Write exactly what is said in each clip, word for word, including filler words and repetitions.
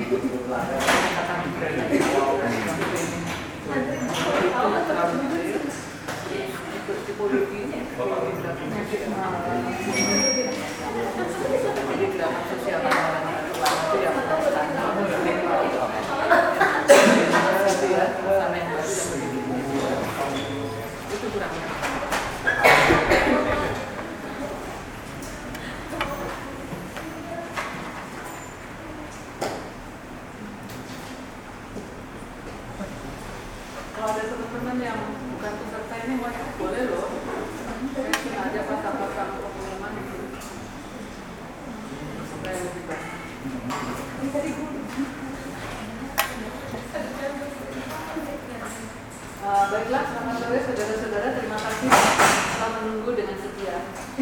Kalau ada teman-teman yang bukan peserta ini boleh loh. Saya sengaja pasang-pasang pengumuman itu supaya lebih baik. Uh, baiklah, selamat sore saudara-saudara. Terima kasih telah menunggu dengan setia.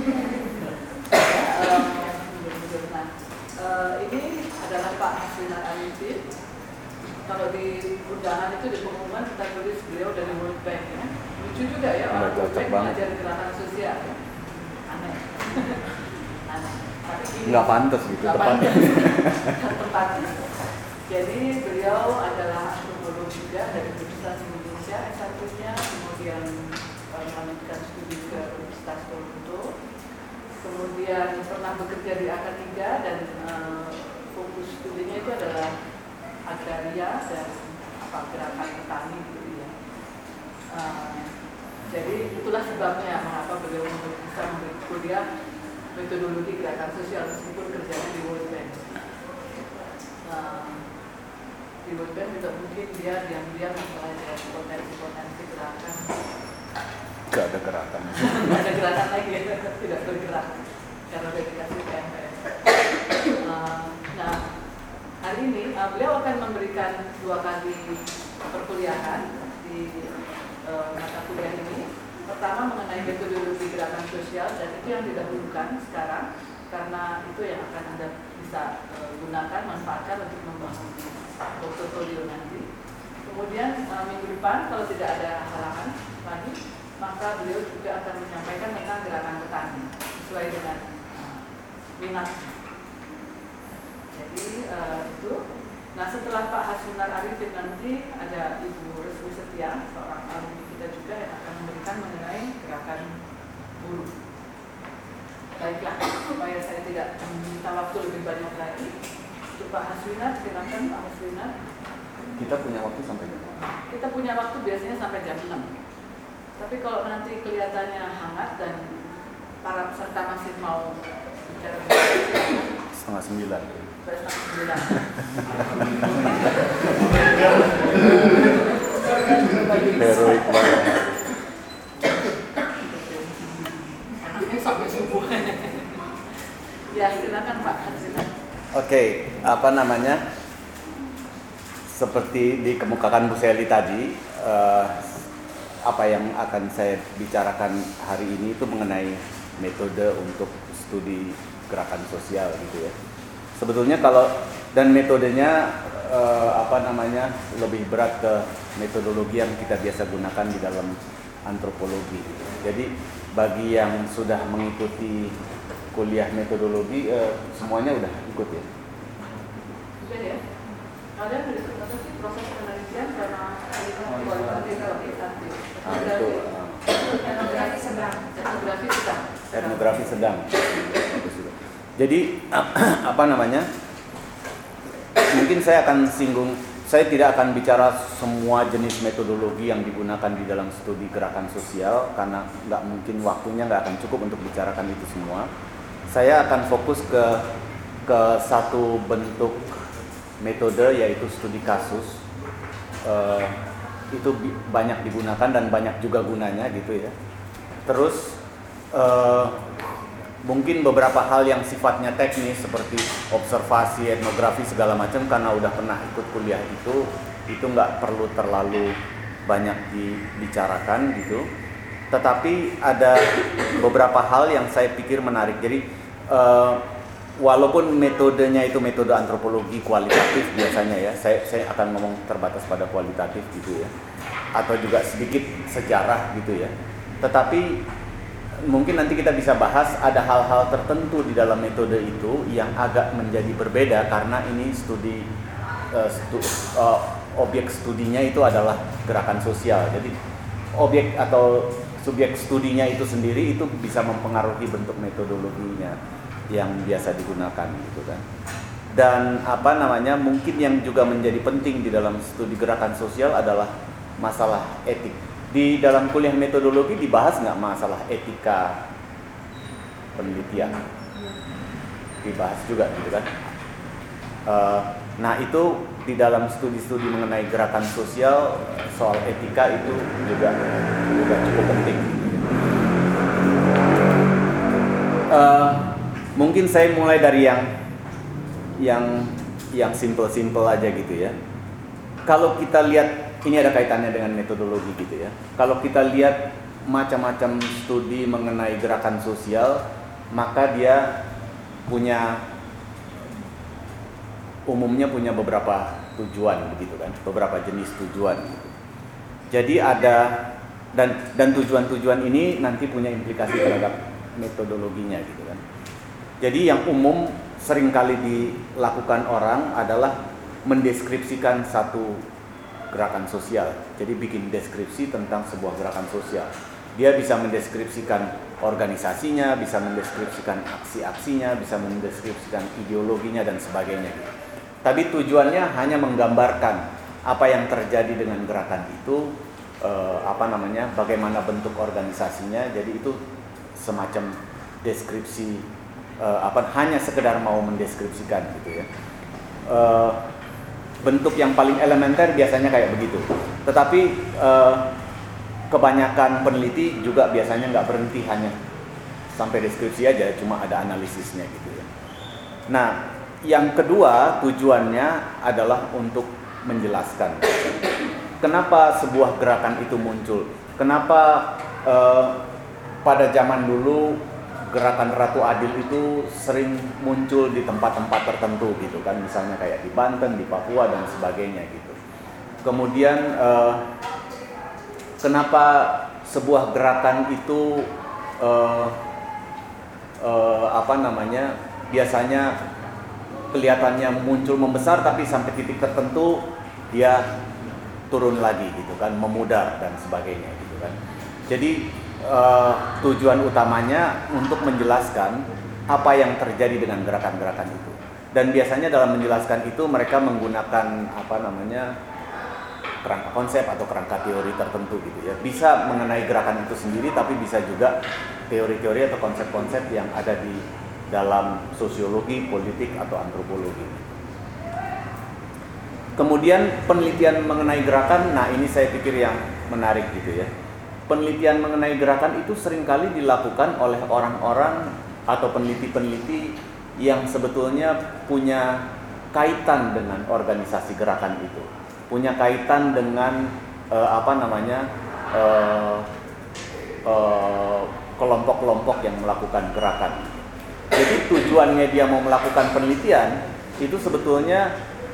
uh, nah, uh, ini adalah Pak Haswinar Arifin. Kalau di undangan itu di pengumuman kita tulis beliau dari World Bank ya. Lucu juga ya, orang World Bank mengajar gerakan sosial ya. Aneh. Aneh. Tapi ini nggak pantas gitu, tepatnya. Tepatnya. Jadi beliau adalah antropolog juga dari Universitas Indonesia S satu-nya, kemudian melanjutkan studi ke Universitas Toronto, kemudian pernah bekerja di Akademika dan uh, fokus studinya itu adalah agraria dan apa gerakan petani gitu ya. Uh, jadi itulah sebabnya mengapa beliau bisa memberi kuliah metodologi gerakan sosial meskipun kerjanya di World Bank. Uh, di World Bank juga mungkin dia diam-diam mempelajari potensi-potensi gerakan. Gak ada gerakan. Gak ada gerakan lagi ya, tidak bergerak karena dedikasi ke M P S. Uh, nah. Hari ini uh, beliau akan memberikan dua kali perkuliahan di uh, mata kuliah ini. Pertama mengenai metodologi gerakan sosial dan itu yang didahulukan sekarang karena itu yang akan Anda bisa uh, gunakan, manfaatkan untuk membangun portofolio nanti. Kemudian uh, minggu depan kalau tidak ada halangan lagi, maka beliau juga akan menyampaikan tentang gerakan petani sesuai dengan uh, minat. Jadi uh, itu. Nah setelah Pak Haswinar Arifin nanti ada Ibu Resmi Setia, seorang alumni kita juga yang akan memberikan mengenai gerakan buruh. Baiklah, supaya saya tidak meminta waktu lebih banyak lagi, untuk Pak Haswinar, silakan Pak Haswinar. Kita punya waktu sampai jam Kita punya waktu biasanya sampai jam enam. Tapi kalau nanti kelihatannya hangat dan para peserta masih mau bicara setengah sembilan. Heroik banget. Ya, silakan Pak. Oke, apa namanya? Seperti dikemukakan Bu Seli tadi, eh, apa yang akan saya bicarakan hari ini itu mengenai metode untuk studi gerakan sosial gitu ya. Sebetulnya kalau dan metodenya eh, apa namanya lebih berat ke metodologi yang kita biasa gunakan di dalam antropologi. Jadi bagi yang sudah mengikuti kuliah metodologi eh, semuanya udah ikut ya. Sudah ya. Kalian sudah sih proses penelitian karena kualitatif kuantitatif. Nah, itu Etnografi sedang. Etnografi sedang. Etnografi sedang. Jadi apa namanya? Mungkin saya akan singgung, saya tidak akan bicara semua jenis metodologi yang digunakan di dalam studi gerakan sosial karena nggak mungkin waktunya nggak akan cukup untuk bicarakan itu semua. Saya akan fokus ke ke satu bentuk metode yaitu studi kasus. Uh, itu banyak digunakan dan banyak juga gunanya gitu ya. Terus uh, mungkin beberapa hal yang sifatnya teknis seperti observasi, etnografi segala macam karena udah pernah ikut kuliah itu, itu nggak perlu terlalu banyak dibicarakan gitu. Tetapi ada beberapa hal yang saya pikir menarik. Jadi uh, walaupun metodenya itu metode antropologi kualitatif biasanya ya, saya saya akan ngomong terbatas pada kualitatif gitu ya, atau juga sedikit sejarah gitu ya. Tetapi mungkin nanti kita bisa bahas ada hal-hal tertentu di dalam metode itu yang agak menjadi berbeda karena ini studi uh, stu, uh, objek studinya itu adalah gerakan sosial. Jadi objek atau subjek studinya itu sendiri itu bisa mempengaruhi bentuk metodologinya yang biasa digunakan gitu kan. Dan apa namanya, mungkin yang juga menjadi penting di dalam studi gerakan sosial adalah masalah etik. Di dalam kuliah metodologi dibahas nggak masalah etika penelitian? Dibahas juga gitu kan. Uh, nah itu di dalam studi-studi mengenai gerakan sosial, soal etika itu juga juga cukup penting. Uh, mungkin saya mulai dari yang yang yang simple-simple aja gitu ya. Kalau kita lihat, ini ada kaitannya dengan metodologi gitu ya. Kalau kita lihat macam-macam studi mengenai gerakan sosial, maka dia punya umumnya punya beberapa tujuan begitu kan, beberapa jenis tujuan gitu. Jadi ada dan dan tujuan-tujuan ini nanti punya implikasi terhadap metodologinya gitu kan. Jadi yang umum seringkali dilakukan orang adalah mendeskripsikan satu gerakan sosial. Jadi bikin deskripsi tentang sebuah gerakan sosial. Dia bisa mendeskripsikan organisasinya, bisa mendeskripsikan aksi-aksinya, bisa mendeskripsikan ideologinya dan sebagainya gitu. Tapi tujuannya hanya menggambarkan apa yang terjadi dengan gerakan itu, eh, apa namanya, bagaimana bentuk organisasinya. Jadi itu semacam deskripsi, eh, apa hanya sekedar mau mendeskripsikan gitu ya. Eh, bentuk yang paling elementer biasanya kayak begitu. Tetapi eh, kebanyakan peneliti juga biasanya nggak berhenti hanya sampai deskripsi aja, cuma ada analisisnya gitu ya. Nah, yang kedua tujuannya adalah untuk menjelaskan kenapa sebuah gerakan itu muncul. Kenapa eh, pada zaman dulu gerakan Ratu Adil itu sering muncul di tempat-tempat tertentu gitu kan, misalnya kayak di Banten, di Papua dan sebagainya gitu. Kemudian eh, kenapa sebuah gerakan itu eh, eh, apa namanya biasanya kelihatannya muncul membesar, tapi sampai titik tertentu dia turun lagi gitu kan, memudar dan sebagainya gitu kan. Jadi uh, tujuan utamanya untuk menjelaskan apa yang terjadi dengan gerakan-gerakan itu. Dan biasanya dalam menjelaskan itu mereka menggunakan apa namanya kerangka konsep atau kerangka teori tertentu gitu ya. Bisa mengenai gerakan itu sendiri, tapi bisa juga teori-teori atau konsep-konsep yang ada di dalam sosiologi, politik, atau antropologi. Kemudian penelitian mengenai gerakan, nah ini saya pikir yang menarik gitu ya. Penelitian mengenai gerakan itu seringkali dilakukan oleh orang-orang atau peneliti-peneliti yang sebetulnya punya kaitan dengan organisasi gerakan itu, punya kaitan dengan eh, apa namanya eh, eh, kelompok-kelompok yang melakukan gerakan. Jadi tujuannya dia mau melakukan penelitian itu sebetulnya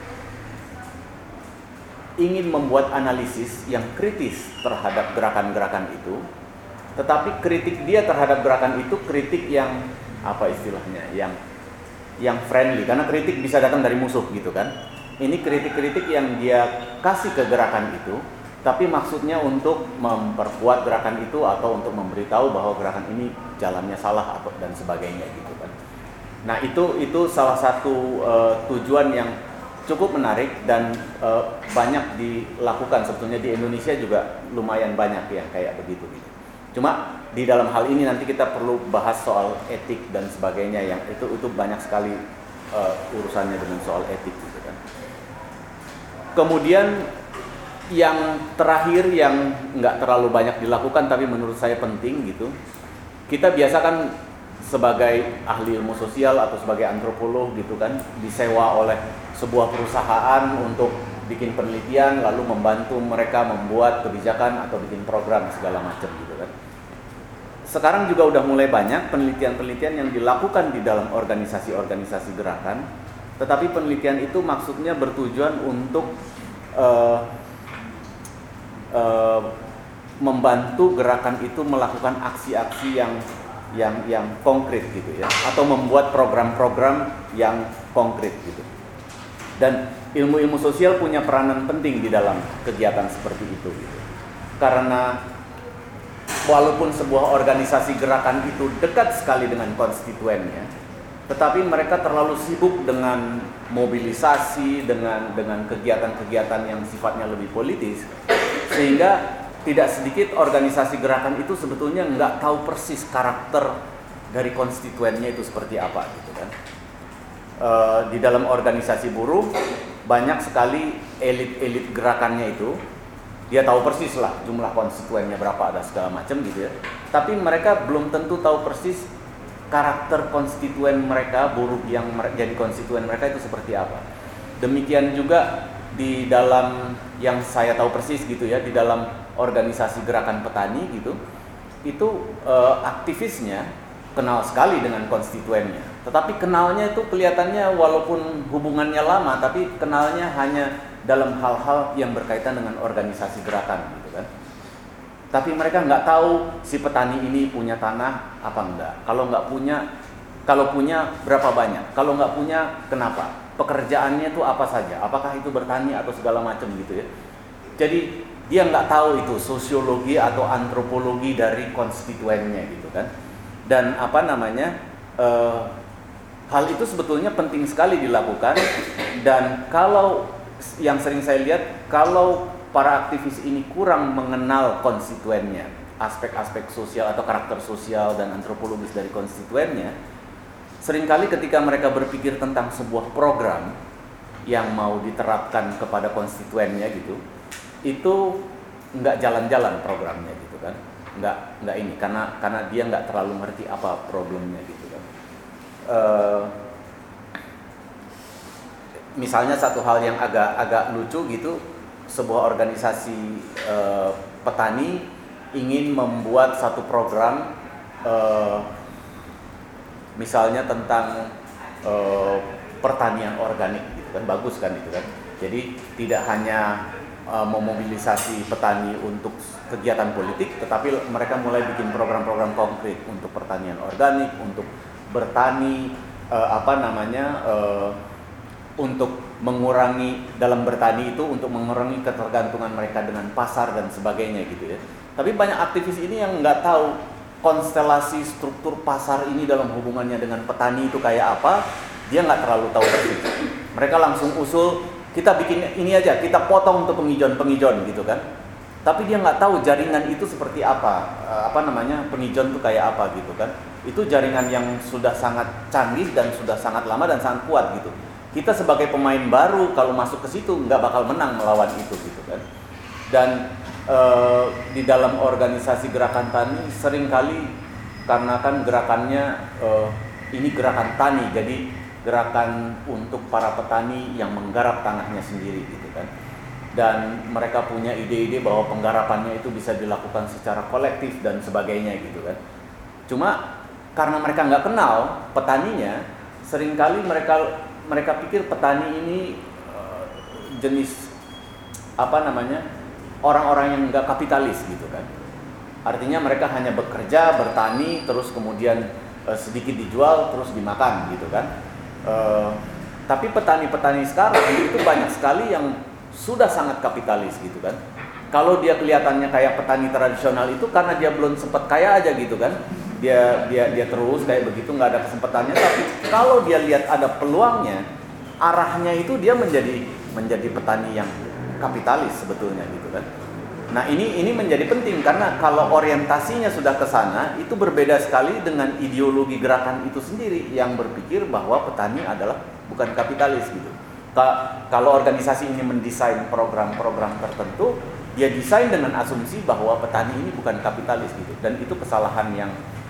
ingin membuat analisis yang kritis terhadap gerakan-gerakan itu. Tetapi kritik dia terhadap gerakan itu kritik yang apa istilahnya, yang yang friendly, karena kritik bisa datang dari musuh gitu kan. Ini kritik-kritik yang dia kasih ke gerakan itu, tapi maksudnya untuk memperkuat gerakan itu atau untuk memberitahu bahwa gerakan ini jalannya salah atau dan sebagainya gitu kan. Nah itu itu salah satu uh, tujuan yang cukup menarik dan uh, banyak dilakukan sebetulnya di Indonesia juga lumayan banyak yang kayak begitu gitu. Cuma di dalam hal ini nanti kita perlu bahas soal etik dan sebagainya yang itu itu banyak sekali uh, urusannya dengan soal etik gitu kan. Kemudian yang terakhir yang nggak terlalu banyak dilakukan tapi menurut saya penting gitu, kita biasa kan sebagai ahli ilmu sosial atau sebagai antropolog gitu kan disewa oleh sebuah perusahaan untuk bikin penelitian lalu membantu mereka membuat kebijakan atau bikin program segala macam gitu kan. Sekarang juga udah mulai banyak penelitian-penelitian yang dilakukan di dalam organisasi-organisasi gerakan, tetapi penelitian itu maksudnya bertujuan untuk uh, uh, membantu gerakan itu melakukan aksi-aksi yang yang yang konkret gitu ya, atau membuat program-program yang konkret gitu. Dan ilmu-ilmu sosial punya peranan penting di dalam kegiatan seperti itu gitu. Karena walaupun sebuah organisasi gerakan itu dekat sekali dengan konstituennya, tetapi mereka terlalu sibuk dengan mobilisasi, dengan dengan kegiatan-kegiatan yang sifatnya lebih politis, sehingga tidak sedikit organisasi gerakan itu sebetulnya nggak tahu persis karakter dari konstituennya itu seperti apa gitu kan. E, di dalam organisasi buruh banyak sekali elit-elit gerakannya itu, dia tahu persis lah jumlah konstituennya berapa, ada segala macam gitu ya. Tapi mereka belum tentu tahu persis karakter konstituen mereka, buruh yang jadi konstituen mereka itu seperti apa. Demikian juga di dalam yang saya tahu persis gitu ya, di dalam organisasi gerakan petani gitu, itu eh, aktivisnya kenal sekali dengan konstituennya. Tetapi kenalnya itu kelihatannya walaupun hubungannya lama, tapi kenalnya hanya dalam hal-hal yang berkaitan dengan organisasi gerakan gitu kan. Tapi mereka nggak tahu si petani ini punya tanah apa enggak. Kalau nggak punya, kalau punya berapa banyak. Kalau nggak punya kenapa? Pekerjaannya itu apa saja? Apakah itu bertani atau segala macam gitu ya. Jadi dia nggak tahu itu sosiologi atau antropologi dari konstituennya gitu kan. Dan apa namanya, eh, hal itu sebetulnya penting sekali dilakukan. Dan kalau yang sering saya lihat, kalau para aktivis ini kurang mengenal konstituennya, aspek-aspek sosial atau karakter sosial dan antropologis dari konstituennya, seringkali ketika mereka berpikir tentang sebuah program yang mau diterapkan kepada konstituennya gitu, itu nggak jalan-jalan programnya gitu kan. Nggak, nggak ini karena karena dia nggak terlalu ngerti apa problemnya gitu kan. Uh, misalnya satu hal yang agak agak lucu gitu, sebuah organisasi uh, petani ingin membuat satu program uh, misalnya tentang uh, pertanian organik gitu kan, bagus kan itu kan. Jadi tidak hanya uh, memobilisasi petani untuk kegiatan politik, tetapi mereka mulai bikin program-program konkret untuk pertanian organik, untuk bertani, uh, apa namanya, uh, untuk mengurangi dalam bertani itu, untuk mengurangi ketergantungan mereka dengan pasar dan sebagainya gitu ya. Tapi banyak aktivis ini yang nggak tahu konstelasi struktur pasar ini dalam hubungannya dengan petani itu kayak apa, dia nggak terlalu tahu persis. Mereka langsung usul, kita bikin ini aja, kita potong untuk pengijon-pengijon gitu kan. Tapi dia nggak tahu jaringan itu seperti apa, apa namanya, pengijon itu kayak apa gitu kan. Itu jaringan yang sudah sangat canggih dan sudah sangat lama dan sangat kuat gitu. Kita sebagai pemain baru kalau masuk ke situ nggak bakal menang melawan itu gitu kan. Dan e, di dalam organisasi gerakan tani seringkali karena kan gerakannya e, ini gerakan tani, jadi gerakan untuk para petani yang menggarap tanahnya sendiri gitu kan. Dan mereka punya ide-ide bahwa penggarapannya itu bisa dilakukan secara kolektif dan sebagainya gitu kan. Cuma karena mereka nggak kenal petaninya, seringkali mereka mereka pikir petani ini uh, jenis apa namanya, orang-orang yang nggak kapitalis gitu kan. Artinya mereka hanya bekerja, bertani, terus kemudian uh, sedikit dijual, terus dimakan gitu kan. Uh, tapi petani-petani sekarang itu banyak sekali yang sudah sangat kapitalis gitu kan. Kalau dia kelihatannya kayak petani tradisional itu karena dia belum sempat kaya aja gitu kan. Dia dia dia terus kayak begitu, nggak ada kesempatannya. Tapi kalau dia lihat ada peluangnya, arahnya itu dia menjadi menjadi petani yang kapitalis sebetulnya gitu kan. Nah ini ini menjadi penting karena kalau orientasinya sudah ke sana, itu berbeda sekali dengan ideologi gerakan itu sendiri yang berpikir bahwa petani adalah bukan kapitalis gitu. Kalau organisasi ini mendesain program-program tertentu, dia desain dengan asumsi bahwa petani ini bukan kapitalis gitu, dan itu kesalahan yang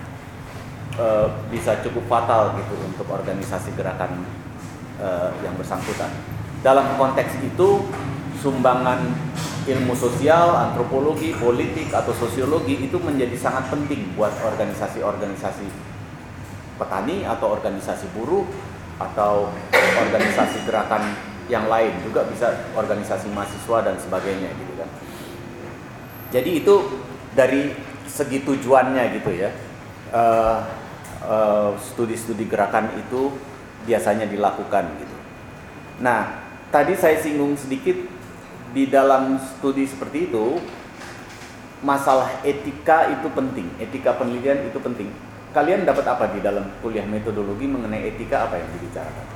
uh, bisa cukup fatal gitu untuk organisasi gerakan uh, yang bersangkutan. Dalam konteks itu, sumbangan ilmu sosial, antropologi, politik atau sosiologi itu menjadi sangat penting buat organisasi-organisasi petani atau organisasi buruh atau organisasi gerakan yang lain, juga bisa organisasi mahasiswa dan sebagainya gitu kan. Jadi itu dari segi tujuannya gitu ya, uh, uh, studi-studi gerakan itu biasanya dilakukan gitu. Nah tadi saya singgung sedikit di dalam studi seperti itu, masalah etika itu penting, etika penelitian itu penting. Kalian dapat apa di dalam kuliah metodologi mengenai etika, apa yang dibicarakan?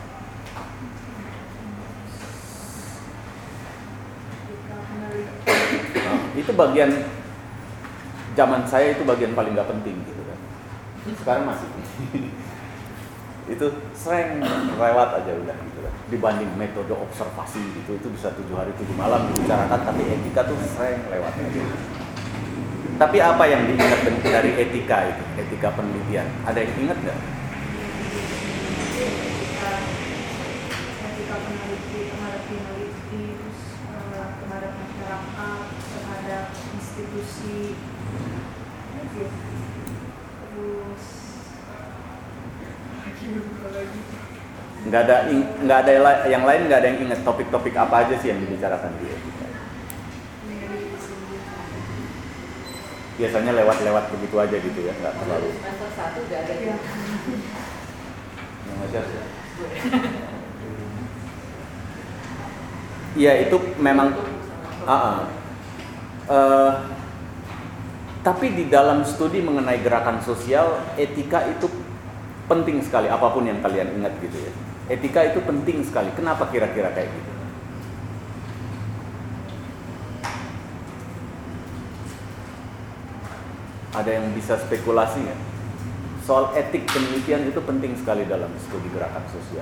Nah, itu bagian zaman saya itu bagian paling nggak penting gitu kan. Sekarang masih itu sering lewat aja udah gitu kan. Dibanding metode observasi gitu, itu bisa tujuh hari tujuh malam dibicarakan, tapi etika tuh sering lewat aja. Tapi apa yang diingat dari etika itu, etika penelitian? Ada yang ingat nggak? Etika peneliti, terhadap peneliti, terus terhadap masyarakat, terhadap institusi, terus nggak ada nggak ada yang lain, nggak ada yang ingat topik-topik apa aja sih yang dibicarakan di etika? Biasanya lewat-lewat begitu aja gitu ya, nggak terlalu. Semester satu udah ada yang ngajar ya. Iya itu memang. Uh-uh. Uh, tapi di dalam studi mengenai gerakan sosial, etika itu penting sekali. Apapun yang kalian ingat gitu ya, etika itu penting sekali. Kenapa kira-kira kayak gitu? Ada yang bisa spekulasi ya? Soal etik penelitian itu penting sekali dalam studi gerakan sosial.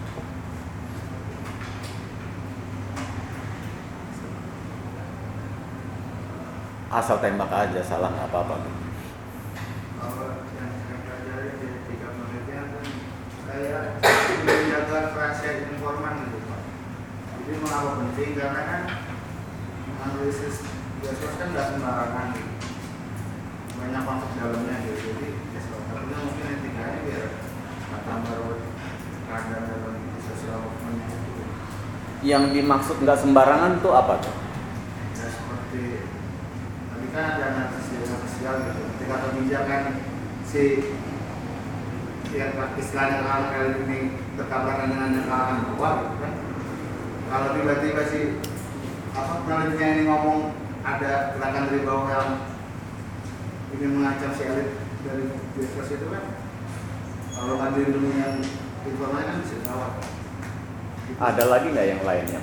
Asal tembak aja, salah nggak apa-apa. Kalau yang saya pelajari di etika penelitian kan saya menjaga rahasia informan gitu Pak. Jadi mengapa penting karena kan analisis biasa kan nggak sembarangan gitu. Banyak konsep dalamnya gitu, jadi ya salah satunya mungkin etikanya biar nggak tambah kadar dalam sosial movement itu. Yang dimaksud nggak sembarangan tuh apa tuh? Ya seperti tadi kan ada analisis sosial gitu, ketika kebijakan si ya istilahnya kalangan elit ini bertabrakan dengan kalangan bawah gitu kan. Kalau tiba-tiba si apa penelitinya ini ngomong ada gerakan dari bawah yang ingin mengancam si elit dari diskursus itu kan, kalau nggak dilindungi yang informasi kan bisa salah. Gitu. Ada lagi nggak yang lainnya?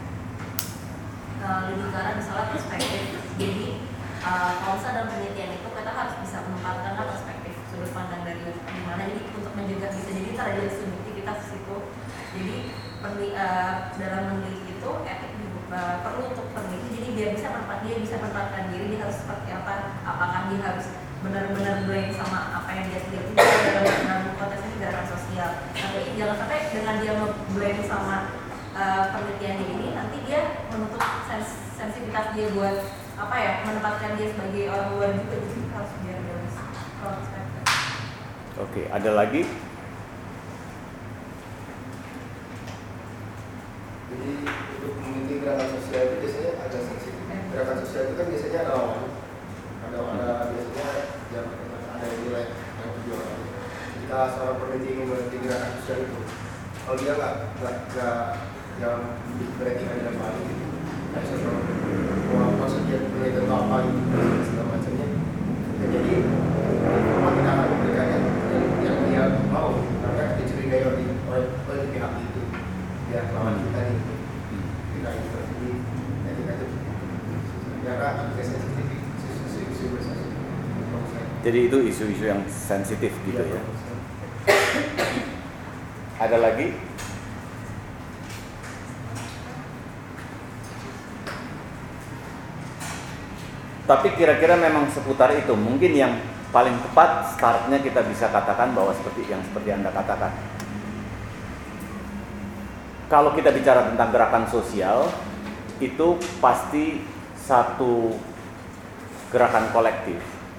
Uh, lebih karena misalnya perspektif. Jadi uh, kalau misalnya dalam penelitian itu kita harus bisa menempatkan perspektif sudut pandang dari gimana. Jadi untuk mencegah bisa jadi terjadi subjektivitas di situ. Jadi peneliti, uh, dalam meneliti itu etik uh, perlu untuk peneliti. Jadi dia bisa menempatkan dia bisa menempatkan diri, dia harus seperti apa? Apakah dia harus benar-benar blank sama apa yang dia teliti dalam dalam konteks ini gerakan sosial. Tapi jangan sampai dengan dia blank sama uh, penelitiannya ini nanti dia menutup sens sensitivitas dia buat apa ya, menempatkan dia sebagai orang luar juga. Jadi harus biar dia perspektif. Oke, ada lagi? Jadi untuk meneliti gerakan sosial itu biasanya agak sensitif. Gerakan sosial itu kan biasanya ada lawan, ada ada biasanya yang ada nilai yang perjuangan. Jika seorang peneliti ingin meneliti gerakan sosial itu, kalau dia nggak nggak nggak yang beretika dengan baik, gitu, nggak bisa tahu bahwa maksud dia penelitian itu apa gitu, segala macamnya. Ya, jadi informasi tidak akan memberikan yang, yang, yang dia mau, karena dicurigai oleh oleh pihak itu. Ya, lawan kita nih, kita ini terjadi, ya kita itu sejarah, juga sensitif, isu-isu bersasi. Jadi itu isu-isu yang sensitif gitu ya. Ada lagi? Tapi kira-kira memang seputar itu. Mungkin yang paling tepat startnya kita bisa katakan bahwa seperti yang seperti Anda katakan. Kalau kita bicara tentang gerakan sosial, itu pasti satu gerakan kolektif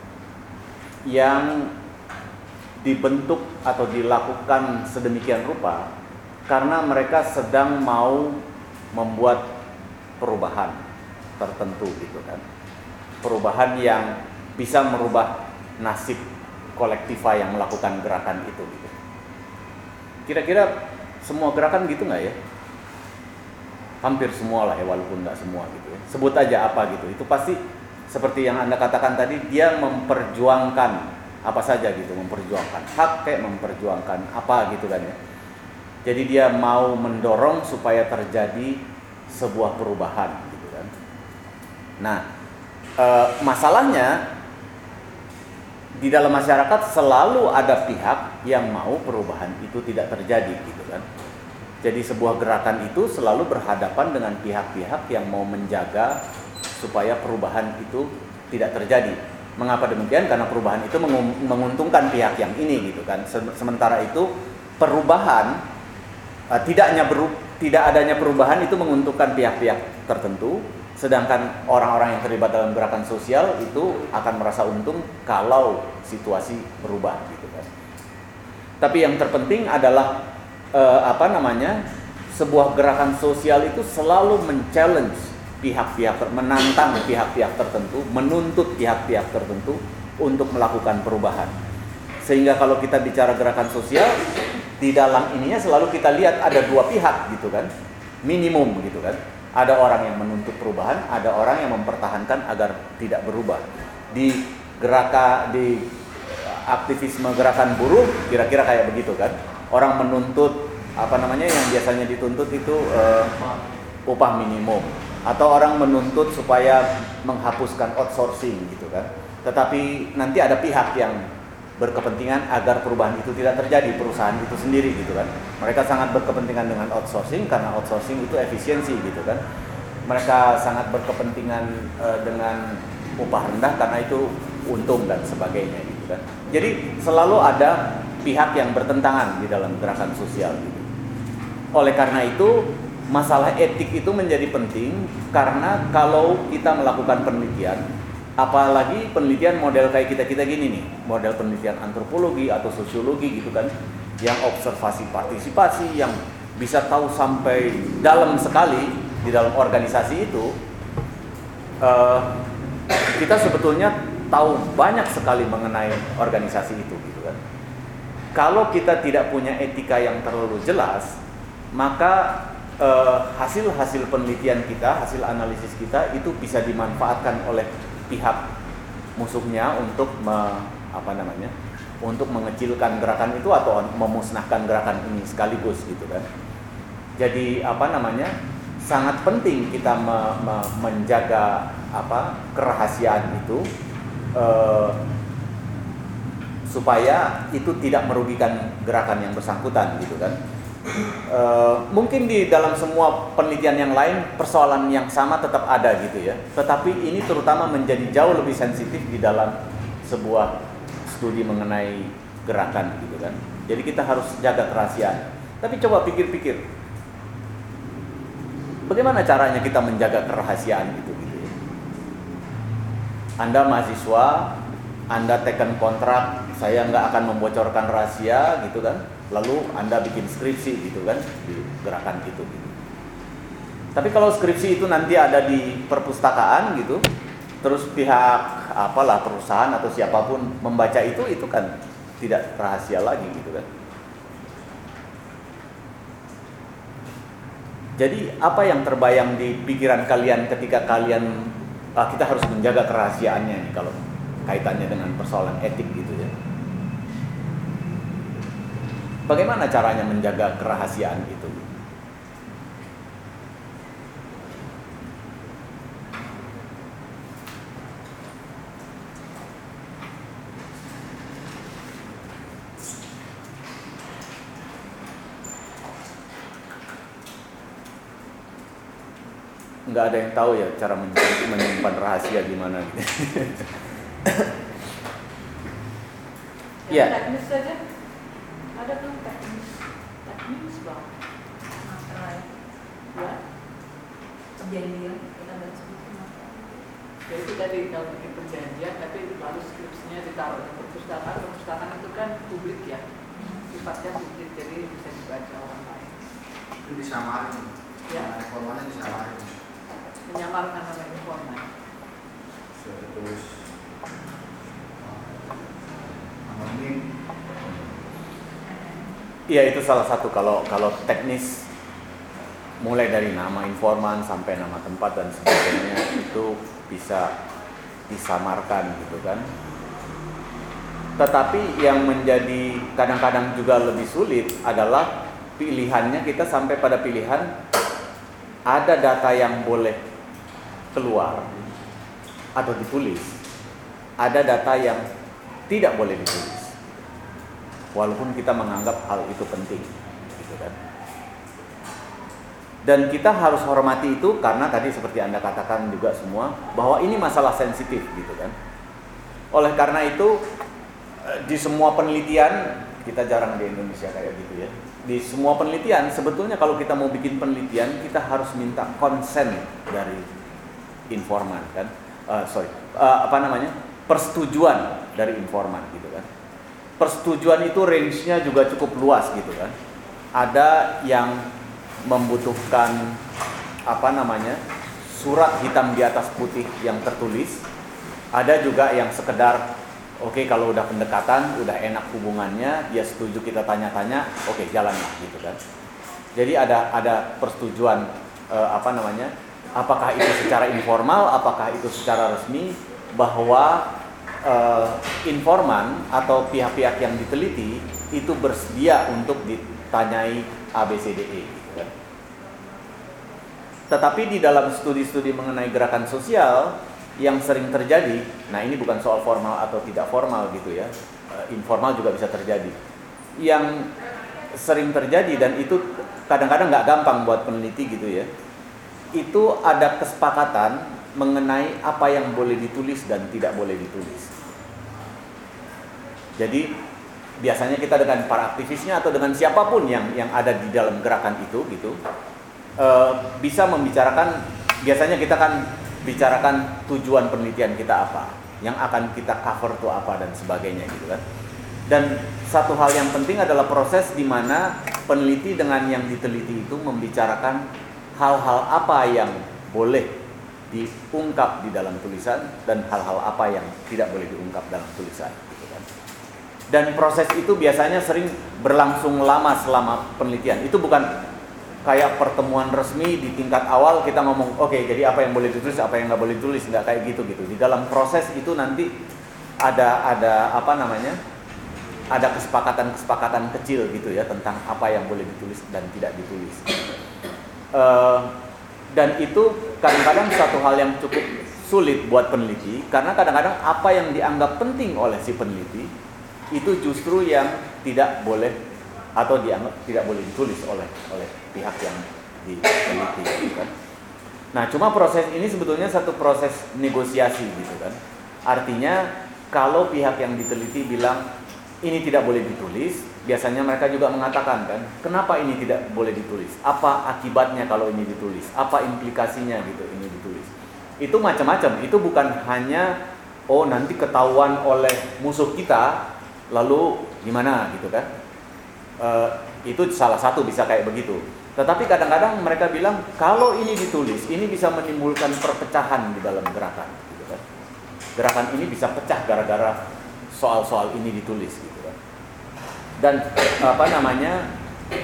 yang dibentuk atau dilakukan sedemikian rupa karena mereka sedang mau membuat perubahan tertentu gitu kan. Perubahan yang bisa merubah nasib kolektiva yang melakukan gerakan itu gitu. Kira-kira semua gerakan gitu nggak ya? hampir semua lah ya, walaupun nggak semua gitu ya. Sebut aja apa gitu, itu pasti seperti yang Anda katakan tadi, dia memperjuangkan apa saja gitu, memperjuangkan hak kayak memperjuangkan apa gitu kan ya. Jadi dia mau mendorong supaya terjadi sebuah perubahan gitu kan. Nah, e, masalahnya di dalam masyarakat selalu ada pihak yang mau perubahan itu tidak terjadi gitu kan. Jadi sebuah gerakan itu selalu berhadapan dengan pihak-pihak yang mau menjaga supaya perubahan itu tidak terjadi. Mengapa demikian? Karena perubahan itu menguntungkan pihak yang ini gitu kan. Sementara itu perubahan Uh, tidaknya beru, tidak adanya perubahan itu menguntungkan pihak-pihak tertentu, sedangkan orang-orang yang terlibat dalam gerakan sosial itu akan merasa untung kalau situasi berubah gitu kan. Tapi yang terpenting adalah uh, apa namanya, sebuah gerakan sosial itu selalu men-challenge pihak-pihak, menantang pihak-pihak tertentu, menuntut pihak-pihak tertentu untuk melakukan perubahan. Sehingga kalau kita bicara gerakan sosial, di dalam ininya selalu kita lihat ada dua pihak gitu kan, minimum gitu kan. Ada orang yang menuntut perubahan, ada orang yang mempertahankan agar tidak berubah. Di gerakan, di aktivisme gerakan buruh kira-kira kayak begitu kan. Orang menuntut apa namanya yang biasanya dituntut itu uh, upah minimum, atau orang menuntut supaya menghapuskan outsourcing gitu kan. Tetapi nanti ada pihak yang berkepentingan agar perubahan itu tidak terjadi, perusahaan itu sendiri gitu kan. Mereka sangat berkepentingan dengan outsourcing karena outsourcing itu efisiensi gitu kan. Mereka sangat berkepentingan uh, dengan upah rendah karena itu untung dan sebagainya gitu kan. Jadi selalu ada pihak yang bertentangan di dalam gerakan sosial gitu. Oleh karena itu masalah etik itu menjadi penting, karena kalau kita melakukan penelitian, apalagi penelitian model kayak kita-kita gini nih, model penelitian antropologi atau sosiologi gitu kan, yang observasi partisipasi, yang bisa tahu sampai dalam sekali di dalam organisasi itu, uh, kita sebetulnya tahu banyak sekali mengenai organisasi itu gitu kan. Kalau kita tidak punya etika yang terlalu jelas, maka uh, hasil-hasil penelitian kita, hasil analisis kita itu bisa dimanfaatkan oleh pihak musuhnya untuk me, apa namanya, untuk mengecilkan gerakan itu atau memusnahkan gerakan ini sekaligus gitu kan. Jadi apa namanya, sangat penting kita me, me, menjaga apa kerahasiaan itu eh, supaya itu tidak merugikan gerakan yang bersangkutan gitu kan. Uh, mungkin di dalam semua penelitian yang lain persoalan yang sama tetap ada gitu ya, tetapi ini terutama menjadi jauh lebih sensitif di dalam sebuah studi mengenai gerakan gitu kan. Jadi kita harus jaga kerahasiaan. Tapi coba pikir-pikir, bagaimana caranya kita menjaga kerahasiaan itu gitu ya? Anda mahasiswa, Anda teken kontrak, saya nggak akan membocorkan rahasia gitu kan. Lalu Anda bikin skripsi gitu kan di gerakan itu gitu. Tapi kalau skripsi itu nanti ada di perpustakaan gitu, terus pihak apalah perusahaan atau siapapun membaca itu, itu kan tidak rahasia lagi gitu kan. Jadi apa yang terbayang di pikiran kalian ketika kalian ah, kita harus menjaga kerahasiaannya nih kalau kaitannya dengan persoalan etik gitu ya. Bagaimana caranya menjaga kerahasiaan itu? Nggak ada yang tahu ya cara menyimpan rahasia gimana gitu. Ya, Ya. teknis saja. Ada kan teknis, teknis bang. Masalah Ya, perjanjian kita bahas itu. jadi itu tadi kalau bikin perjanjian, tapi lalu skripsinya ditaruh di perpustakaan. Perpustakaan itu kan publik ya, sifatnya publik, jadi bisa dibaca orang lain. Itu disamarin, Ya. informannya disamarin. Menyamarkan nama informan. Terus anonim. Iya, itu salah satu kalau kalau teknis mulai dari nama informan sampai nama tempat dan sebagainya itu bisa disamarkan gitu kan. Tetapi yang menjadi kadang-kadang juga lebih sulit adalah pilihannya, kita sampai pada pilihan ada data yang boleh keluar atau ditulis, ada data yang tidak boleh ditulis, walaupun kita menganggap hal itu penting gitu kan. Dan kita harus hormati itu karena tadi seperti Anda katakan juga semua bahwa ini masalah sensitif gitu kan. Oleh karena itu di semua penelitian, kita jarang di Indonesia kayak gitu ya, di semua penelitian sebetulnya kalau kita mau bikin penelitian kita harus minta konsen dari informan kan, uh, sorry uh, apa namanya persetujuan dari informan gitu kan. Persetujuan itu range-nya juga cukup luas gitu kan. Ada yang membutuhkan apa namanya surat hitam di atas putih yang tertulis, ada juga yang sekedar oke okay, kalau udah pendekatan, udah enak hubungannya, dia setuju kita tanya-tanya, oke okay, jalan lah gitu kan. Jadi ada ada persetujuan eh, apa namanya, apakah itu secara informal, apakah itu secara resmi, bahwa eh, informan atau pihak-pihak yang diteliti itu bersedia untuk ditanyai A B C D E gitu kan. Tetapi di dalam studi-studi mengenai gerakan sosial yang sering terjadi, nah ini bukan soal formal atau tidak formal gitu ya, informal juga bisa terjadi. Yang sering terjadi dan itu kadang-kadang nggak gampang buat peneliti gitu ya, itu ada kesepakatan mengenai apa yang boleh ditulis dan tidak boleh ditulis. Jadi biasanya kita dengan para aktivisnya atau dengan siapapun yang yang ada di dalam gerakan itu gitu, e, bisa membicarakan, biasanya kita kan bicarakan tujuan penelitian kita apa, yang akan kita cover itu apa dan sebagainya gitu kan. Dan satu hal yang penting adalah proses di mana peneliti dengan yang diteliti itu membicarakan hal-hal apa yang boleh diungkap di dalam tulisan dan hal-hal apa yang tidak boleh diungkap dalam tulisan gitu kan. Dan proses itu biasanya sering berlangsung lama selama penelitian. Itu bukan kayak pertemuan resmi di tingkat awal kita ngomong oke okay, jadi apa yang boleh ditulis, apa yang nggak boleh ditulis, nggak kayak gitu gitu. Di dalam proses itu nanti ada ada apa namanya ada kesepakatan-kesepakatan kecil gitu ya tentang apa yang boleh ditulis dan tidak ditulis. Uh, dan itu kadang-kadang satu hal yang cukup sulit buat peneliti karena kadang-kadang apa yang dianggap penting oleh si peneliti itu justru yang tidak boleh atau dianggap tidak boleh ditulis oleh oleh pihak yang diteliti gitu kan. Nah, cuma proses ini sebetulnya satu proses negosiasi gitu kan. Artinya kalau pihak yang diteliti bilang ini tidak boleh ditulis, biasanya mereka juga mengatakan kan, kenapa ini tidak boleh ditulis? Apa akibatnya kalau ini ditulis? Apa implikasinya gitu ini ditulis? Itu macam-macam. Itu bukan hanya oh nanti ketahuan oleh musuh kita lalu gimana gitu kan. Uh, itu salah satu bisa kayak begitu. Tetapi kadang-kadang mereka bilang kalau ini ditulis, ini bisa menimbulkan perpecahan di dalam gerakan, gitu kan. Gerakan ini bisa pecah gara-gara soal-soal ini ditulis, gitu kan. Dan apa namanya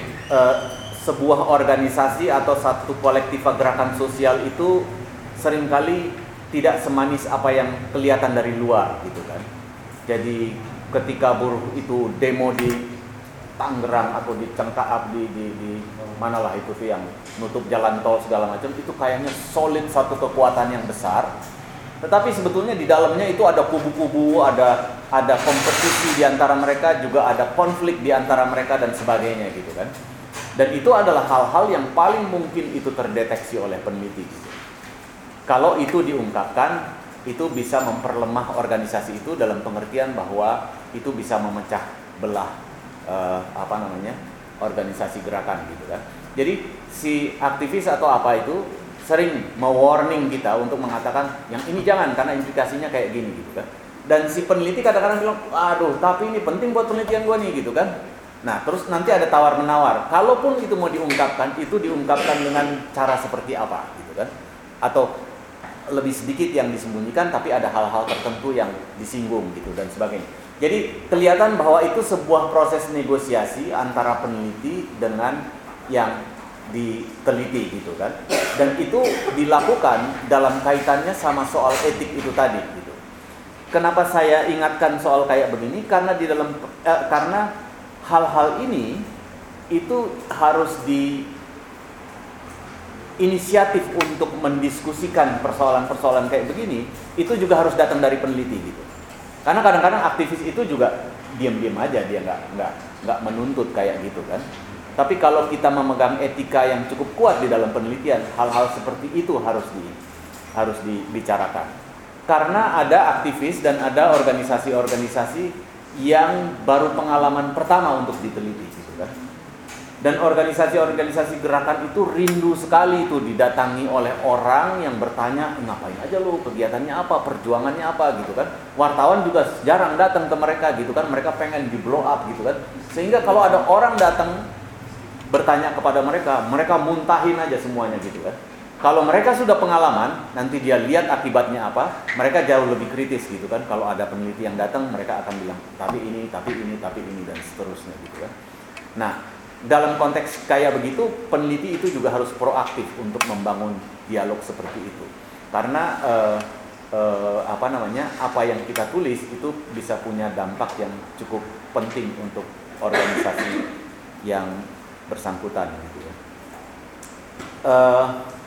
uh, sebuah organisasi atau satu kolektif gerakan sosial itu seringkali tidak semanis apa yang kelihatan dari luar, gitu kan. Jadi ketika buruh itu demo di Tangerang atau di Cengkaap di, di, di manalah itu tuh yang nutup jalan tol segala macam, itu kayaknya solid satu kekuatan yang besar. Tetapi sebetulnya di dalamnya itu ada kubu-kubu, ada ada kompetisi di antara mereka, juga ada konflik di antara mereka dan sebagainya gitu kan. Dan itu adalah hal-hal yang paling mungkin itu terdeteksi oleh peneliti. Gitu. Kalau itu diungkapkan, itu bisa memperlemah organisasi itu dalam pengertian bahwa itu bisa memecah belah Uh, apa namanya organisasi gerakan gitu kan. Jadi si aktivis atau apa itu sering mewarning kita untuk mengatakan yang ini jangan karena implikasinya kayak gini gitu kan. Dan si peneliti kadang-kadang bilang, aduh tapi ini penting buat penelitian gue nih gitu kan. Nah terus nanti ada tawar menawar. Kalaupun itu mau diungkapkan, itu diungkapkan dengan cara seperti apa gitu kan. Atau lebih sedikit yang disembunyikan tapi ada hal-hal tertentu yang disinggung gitu dan sebagainya. Jadi kelihatan bahwa itu sebuah proses negosiasi antara peneliti dengan yang diteliti gitu kan. Dan itu dilakukan dalam kaitannya sama soal etik itu tadi gitu. Kenapa saya ingatkan soal kayak begini? Karena di dalam eh, karena hal-hal ini itu harus di inisiatif untuk mendiskusikan persoalan-persoalan kayak begini itu juga harus datang dari peneliti gitu. Karena kadang-kadang aktivis itu juga diam-diam aja, dia nggak nggak nggak menuntut kayak gitu kan. Tapi kalau kita memegang etika yang cukup kuat di dalam penelitian, hal-hal seperti itu harus di harus dibicarakan. Karena ada aktivis dan ada organisasi-organisasi yang baru pengalaman pertama untuk diteliti gitu kan. Dan organisasi-organisasi gerakan itu rindu sekali itu didatangi oleh orang yang bertanya, ngapain aja lo, kegiatannya apa, perjuangannya apa gitu kan. Wartawan juga jarang datang ke mereka gitu kan, mereka pengen di blow up gitu kan. Sehingga kalau ada orang datang bertanya kepada mereka, mereka muntahin aja semuanya gitu kan. Kalau mereka sudah pengalaman, nanti dia lihat akibatnya apa, mereka jauh lebih kritis gitu kan. Kalau ada peneliti yang datang, mereka akan bilang, tapi ini, tapi ini, tapi ini, dan seterusnya gitu kan. Nah, dalam konteks kayak begitu, peneliti itu juga harus proaktif untuk membangun dialog seperti itu. Karena eh, eh, apa namanya, apa yang kita tulis itu bisa punya dampak yang cukup penting untuk organisasi yang bersangkutan gitu ya. Eh,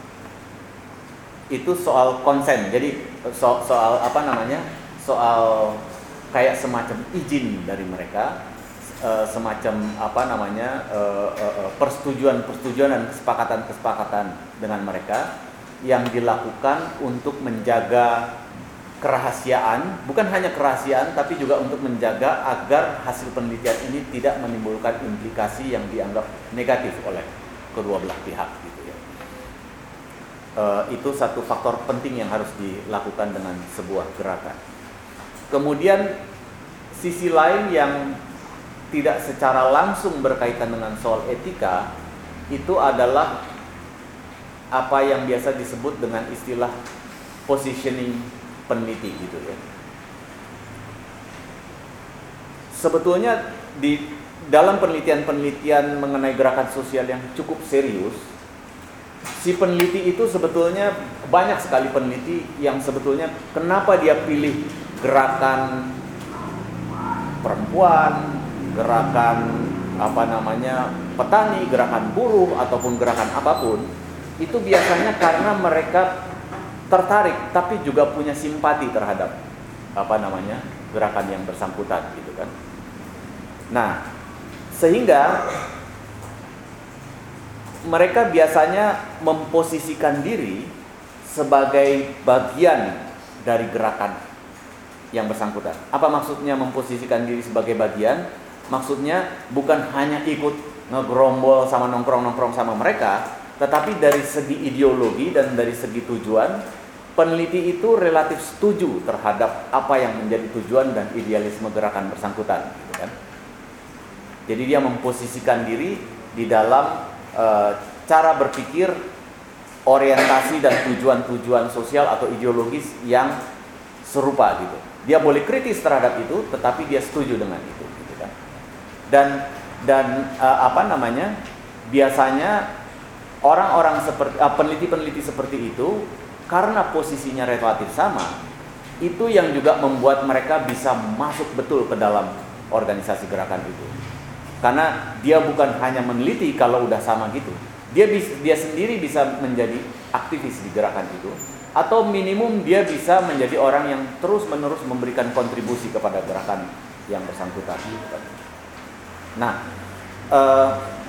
itu soal konsen. Jadi so, soal apa namanya? Soal kayak semacam izin dari mereka. Semacam apa namanya persetujuan-persetujuan dan kesepakatan-kesepakatan dengan mereka yang dilakukan untuk menjaga kerahasiaan, bukan hanya kerahasiaan tapi juga untuk menjaga agar hasil penelitian ini tidak menimbulkan implikasi yang dianggap negatif oleh kedua belah pihak gitu ya. E, itu satu faktor penting yang harus dilakukan dengan sebuah gerakan. Kemudian sisi lain yang tidak secara langsung berkaitan dengan soal etika itu adalah apa yang biasa disebut dengan istilah positioning peneliti gitu ya. Sebetulnya di dalam penelitian-penelitian mengenai gerakan sosial yang cukup serius, si peneliti itu sebetulnya banyak sekali peneliti yang sebetulnya kenapa dia pilih gerakan perempuan, gerakan apa namanya petani, gerakan buruh ataupun gerakan apapun, itu biasanya karena mereka tertarik tapi juga punya simpati terhadap apa namanya gerakan yang bersangkutan gitu kan. Nah, sehingga mereka biasanya memposisikan diri sebagai bagian dari gerakan yang bersangkutan. Apa maksudnya memposisikan diri sebagai bagian? Maksudnya bukan hanya ikut ngegrombol sama nongkrong-nongkrong sama mereka, tetapi dari segi ideologi dan dari segi tujuan, peneliti itu relatif setuju terhadap apa yang menjadi tujuan dan idealisme gerakan bersangkutan gitu kan. Jadi dia memposisikan diri di dalam e, cara berpikir, orientasi dan tujuan-tujuan sosial atau ideologis yang serupa gitu. Dia boleh kritis terhadap itu, tetapi dia setuju dengan itu. Dan dan uh, apa namanya biasanya orang-orang seperti uh, peneliti-peneliti seperti itu karena posisinya relatif sama, itu yang juga membuat mereka bisa masuk betul ke dalam organisasi gerakan itu. Karena dia bukan hanya meneliti kalau udah sama gitu, dia bis, dia sendiri bisa menjadi aktivis di gerakan itu, atau minimum dia bisa menjadi orang yang terus-menerus memberikan kontribusi kepada gerakan yang bersangkutan. Nah, eh,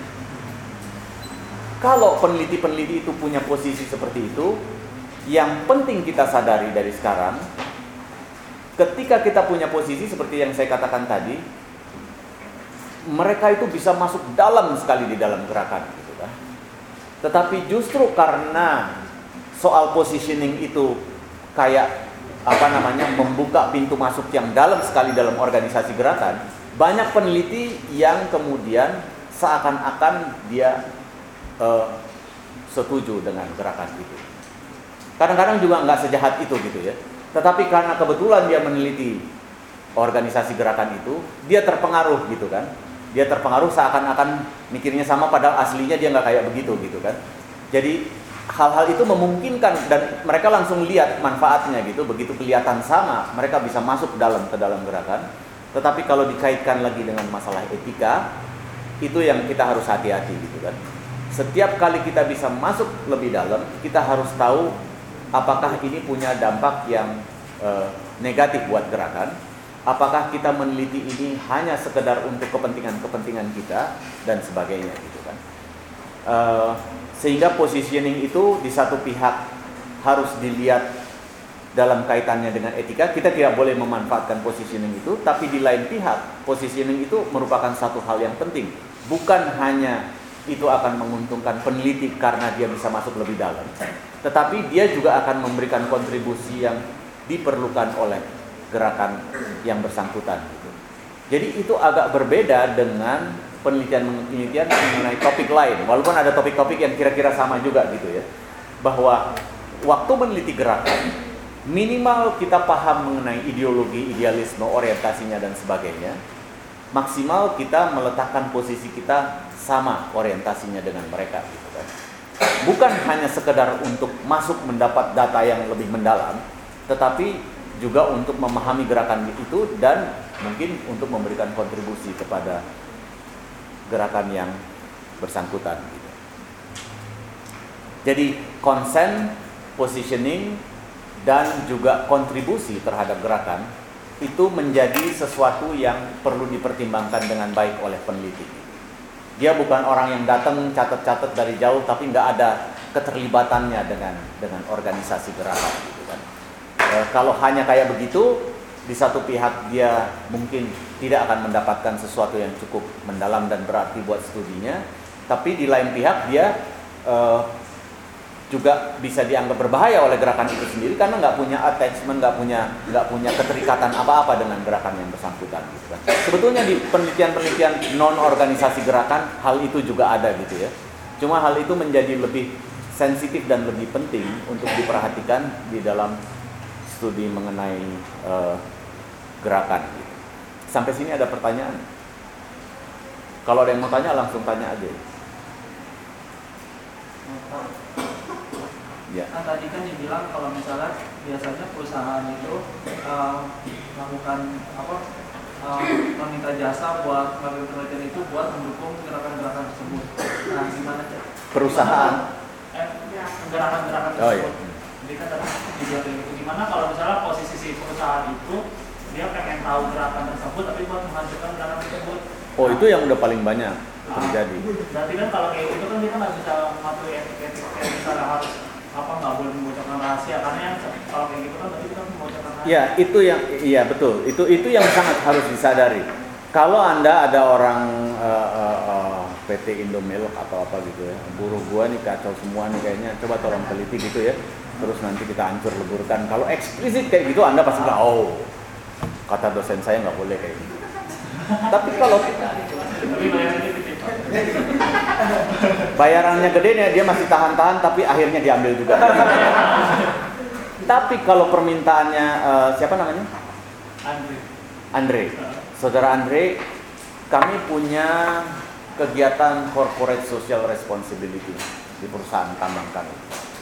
kalau peneliti-peneliti itu punya posisi seperti itu, yang penting kita sadari dari sekarang, ketika kita punya posisi seperti yang saya katakan tadi, mereka itu bisa masuk dalam sekali di dalam gerakan, gitu kan. Tetapi justru karena soal positioning itu kayak apa namanya membuka pintu masuk yang dalam sekali dalam organisasi gerakan, banyak peneliti yang kemudian seakan-akan dia uh, setuju dengan gerakan itu. Kadang-kadang juga nggak sejahat itu gitu ya. Tetapi karena kebetulan dia meneliti organisasi gerakan itu, dia terpengaruh gitu kan. dia terpengaruh seakan-akan mikirnya sama padahal aslinya dia nggak kayak begitu gitu kan. Jadi hal-hal itu memungkinkan dan mereka langsung lihat manfaatnya gitu. Begitu kelihatan sama, mereka bisa masuk dalam ke dalam gerakan. Tetapi kalau dikaitkan lagi dengan masalah etika, itu yang kita harus hati-hati gitu kan. Setiap kali kita bisa masuk lebih dalam, kita harus tahu apakah ini punya dampak yang eh, negatif buat gerakan. Apakah kita meneliti ini hanya sekedar untuk kepentingan-kepentingan kita dan sebagainya gitu kan. Uh, sehingga positioning itu di satu pihak harus dilihat dalam kaitannya dengan etika. Kita tidak boleh memanfaatkan positioning itu, tapi di lain pihak positioning itu merupakan satu hal yang penting. Bukan hanya itu akan menguntungkan peneliti karena dia bisa masuk lebih dalam, tetapi dia juga akan memberikan kontribusi yang diperlukan oleh gerakan yang bersangkutan gitu. Jadi itu agak berbeda dengan penelitian-penelitian mengenai topik lain, walaupun ada topik-topik yang kira-kira sama juga gitu ya. Bahwa waktu meneliti gerakan, minimal kita paham mengenai ideologi, idealisme, orientasinya dan sebagainya. Maksimal kita meletakkan posisi kita sama orientasinya dengan mereka gitu kan. Bukan hanya sekedar untuk masuk mendapat data yang lebih mendalam, tetapi juga untuk memahami gerakan itu dan mungkin untuk memberikan kontribusi kepada gerakan yang bersangkutan gitu. Jadi konsen, positioning dan juga kontribusi terhadap gerakan itu menjadi sesuatu yang perlu dipertimbangkan dengan baik oleh peneliti. Dia bukan orang yang datang catat-catat dari jauh tapi nggak ada keterlibatannya dengan dengan organisasi gerakan gitu kan. E, kalau hanya kayak begitu, di satu pihak dia mungkin tidak akan mendapatkan sesuatu yang cukup mendalam dan berarti buat studinya, tapi di lain pihak dia e, juga bisa dianggap berbahaya oleh gerakan itu sendiri karena nggak punya attachment, nggak punya nggak punya keterikatan apa-apa dengan gerakan yang bersangkutan gitu kan. Sebetulnya di penelitian-penelitian non organisasi gerakan hal itu juga ada gitu ya. Cuma hal itu menjadi lebih sensitif dan lebih penting untuk diperhatikan di dalam studi mengenai uh, gerakan. Sampai sini ada pertanyaan? Kalau ada yang mau tanya langsung tanya aja. Ya. Kan tadi kan dibilang kalau misalnya biasanya perusahaan itu uh, melakukan apa uh, meminta jasa buat melakukan penelitian itu buat mendukung gerakan-gerakan tersebut. Nah, gimana cak? Perusahaan? Eh, gerakan-gerakan tersebut. Oh iya. Jadi kan tadi dibilang itu gimana kalau misalnya posisi si perusahaan itu dia pengen tahu gerakan tersebut tapi buat menghancurkan gerakan tersebut. Oh itu yang udah paling banyak terjadi. Nah, berarti kan kalau kayak gitu kan kita nggak bisa mematuhi etik-etik kayak misalnya harus apa nggak boleh membocorkan rahasia karena yang kalau kayak gitu kan berarti kita membocorkan rahasia. Ya itu yang iya betul itu itu yang sangat harus disadari. Kalau Anda ada orang uh, uh, uh, P T Indomilk atau apa gitu ya, buruh gua nih kacau semua nih kayaknya, coba tolong teliti gitu ya. Terus nanti kita hancur leburkan. Kalau eksplisit kayak gitu Anda pasti bilang, oh kata dosen saya nggak boleh kayak gitu. Tapi kalau bayarannya gede nih, dia masih tahan-tahan tapi akhirnya diambil juga. Tapi kalau permintaannya uh, siapa namanya? Andre. Andre. Saudara Andre, kami punya kegiatan corporate social responsibility di perusahaan tambang kami.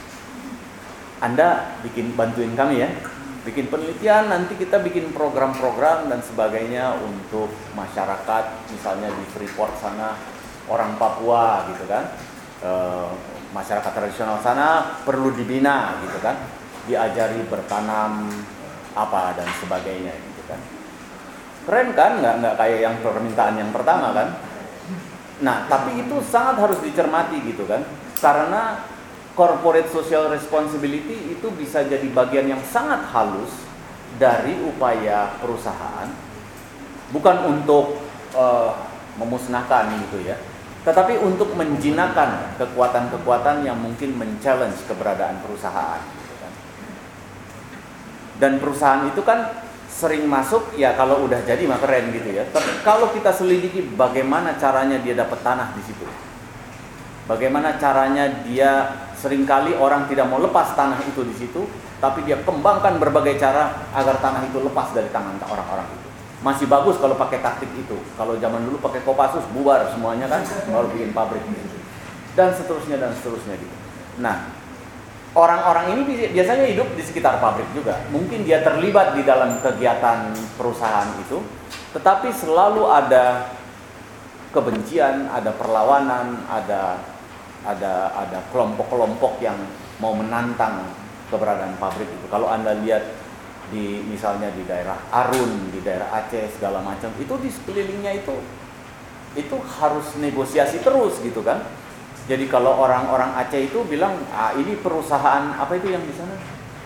Anda bikin bantuin kami ya, bikin penelitian, nanti kita bikin program-program dan sebagainya untuk masyarakat, misalnya di Freeport sana, orang Papua gitu kan, e, masyarakat tradisional sana perlu dibina gitu kan, diajari bertanam apa dan sebagainya gitu kan. Keren kan, nggak nggak kayak yang permintaan yang pertama kan. Nah tapi itu sangat harus dicermati gitu kan, karena corporate social responsibility itu bisa jadi bagian yang sangat halus dari upaya perusahaan, bukan untuk uh, memusnahkan gitu ya, tetapi untuk menjinakkan kekuatan-kekuatan yang mungkin men-challenge keberadaan perusahaan gitu kan. Dan perusahaan itu kan sering masuk ya kalau udah jadi mah keren gitu ya, tapi kalau kita selidiki bagaimana caranya dia dapat tanah di situ, bagaimana caranya dia seringkali orang tidak mau lepas tanah itu di situ, tapi dia kembangkan berbagai cara agar tanah itu lepas dari tangan orang-orang itu. Masih bagus kalau pakai taktik itu. Kalau zaman dulu pakai Kopassus bubar semuanya kan, baru bikin pabrik gitu. Dan seterusnya dan seterusnya gitu. Nah, orang-orang ini biasanya hidup di sekitar pabrik juga. Mungkin dia terlibat di dalam kegiatan perusahaan itu, tetapi selalu ada kebencian, ada perlawanan, ada ada ada kelompok-kelompok yang mau menantang keberadaan pabrik itu. Kalau Anda lihat di misalnya di daerah Arun, di daerah Aceh segala macam, itu di sekelilingnya itu itu harus negosiasi terus gitu kan. Jadi kalau orang-orang Aceh itu bilang, ah ini perusahaan apa itu yang di sana?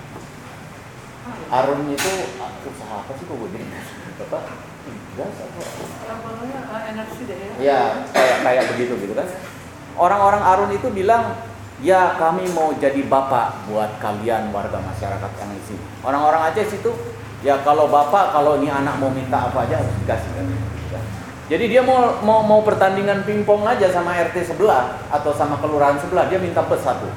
Arun itu ah, usaha apa sih kok gue bilang? Bapak gas apa? Namanya energi deh ya. Ya kayak kayak begitu gitu kan. Orang-orang Arun itu bilang, ya kami mau jadi bapak buat kalian warga masyarakat yang di sini. Orang-orang Aceh situ, ya kalau bapak, kalau ini anak mau minta apa aja harus dikasih kan. Jadi dia mau mau mau pertandingan pingpong aja sama R T sebelah atau sama kelurahan sebelah, dia minta bus satu.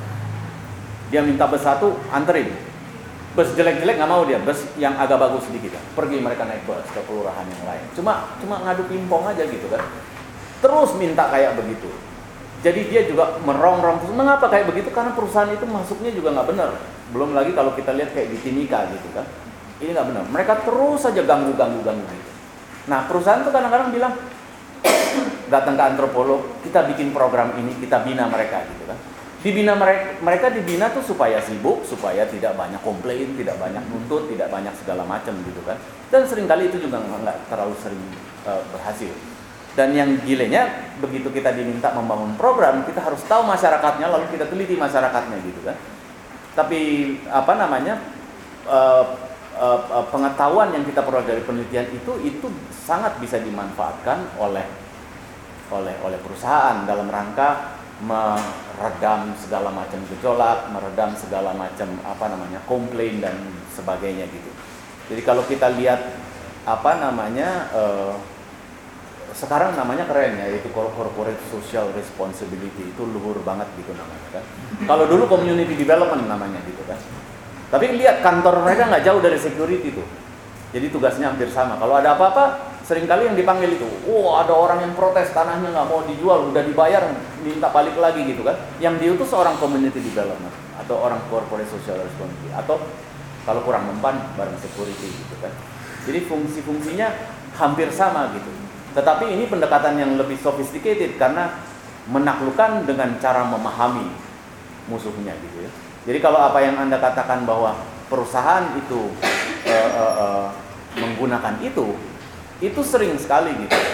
Dia minta bus satu, anterin. Bus jelek-jelek nggak mau dia, bus yang agak bagus sedikit. Pergi mereka naik bus ke kelurahan yang lain. Cuma cuma ngadu pingpong aja gitu kan. Terus minta kayak begitu. Jadi dia juga merongrong terus. Mengapa kayak begitu? Karena perusahaan itu masuknya juga nggak benar. Belum lagi kalau kita lihat kayak di Timika gitu kan. Ini nggak benar. Mereka terus saja ganggu-ganggu-ganggu gitu. Nah perusahaan tuh kadang-kadang bilang, datang ke antropolog, kita bikin program ini, kita bina mereka gitu kan. Dibina mereka, mereka dibina tuh supaya sibuk, supaya tidak banyak komplain, tidak banyak nuntut, tidak banyak segala macam gitu kan. Dan seringkali itu juga nggak terlalu sering uh, berhasil. Dan yang gilenya, begitu kita diminta membangun program, kita harus tahu masyarakatnya, lalu kita teliti masyarakatnya gitu kan. Tapi apa namanya, uh, uh, uh, pengetahuan yang kita peroleh dari penelitian itu, itu sangat bisa dimanfaatkan oleh oleh oleh perusahaan dalam rangka meredam segala macam gejolak, meredam segala macam apa namanya komplain dan sebagainya gitu. Jadi kalau kita lihat apa namanya uh, sekarang namanya keren ya, yaitu corporate social responsibility, itu luhur banget gitu namanya kan. Kalau dulu community development namanya gitu kan. Tapi lihat kantor mereka nggak jauh dari security tuh. Jadi tugasnya hampir sama. Kalau ada apa-apa, seringkali yang dipanggil itu, oh ada orang yang protes tanahnya nggak mau dijual, udah dibayar, minta balik lagi gitu kan. Yang diutus seorang community development atau orang corporate social responsibility, atau kalau kurang mempan bareng security gitu kan. Jadi fungsi-fungsinya hampir sama gitu. Tetapi ini pendekatan yang lebih sophisticated karena menaklukkan dengan cara memahami musuhnya gitu ya. Jadi kalau apa yang Anda katakan bahwa perusahaan itu uh, uh, uh, menggunakan itu, itu sering sekali gitu.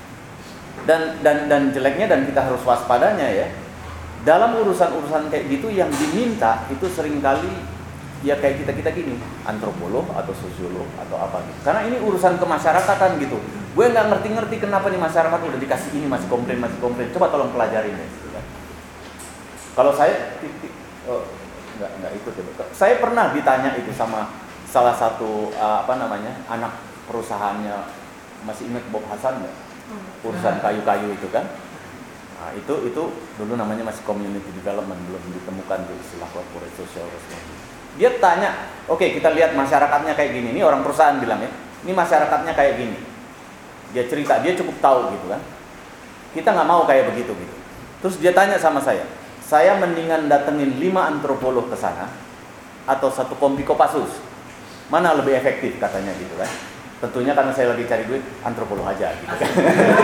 Dan dan dan jeleknya, dan kita harus waspadanya ya. Dalam urusan-urusan kayak gitu yang diminta itu seringkali ya kayak kita-kita gini, antropolog atau sosiolog atau apa gitu. Karena ini urusan kemasyarakatan gitu. Gue nggak ngerti-ngerti kenapa nih masyarakat udah dikasih ini masih komplain, masih komplain. Coba tolong pelajarin ya. Gitu kan. Kalau saya, oh, nggak nggak ikut ya. Saya pernah ditanya itu sama salah satu uh, apa namanya anak perusahaannya, masih ingat Bob Hasan nggak? Urusan kayu-kayu itu kan. Nah, itu itu dulu namanya masih community development, belum ditemukan di istilah corporate social responsibility. Dia tanya, oke okay, kita lihat masyarakatnya kayak gini. Ini orang perusahaan bilang ya, ini masyarakatnya kayak gini. Dia cerita, dia cukup tahu gitu kan. Kita nggak mau kayak begitu gitu. Terus dia tanya sama saya, saya mendingan datengin lima antropolog ke sana atau satu kompi Kopassus, mana lebih efektif katanya gitu kan. Tentunya karena saya lagi cari duit, antropolog aja gitu kan.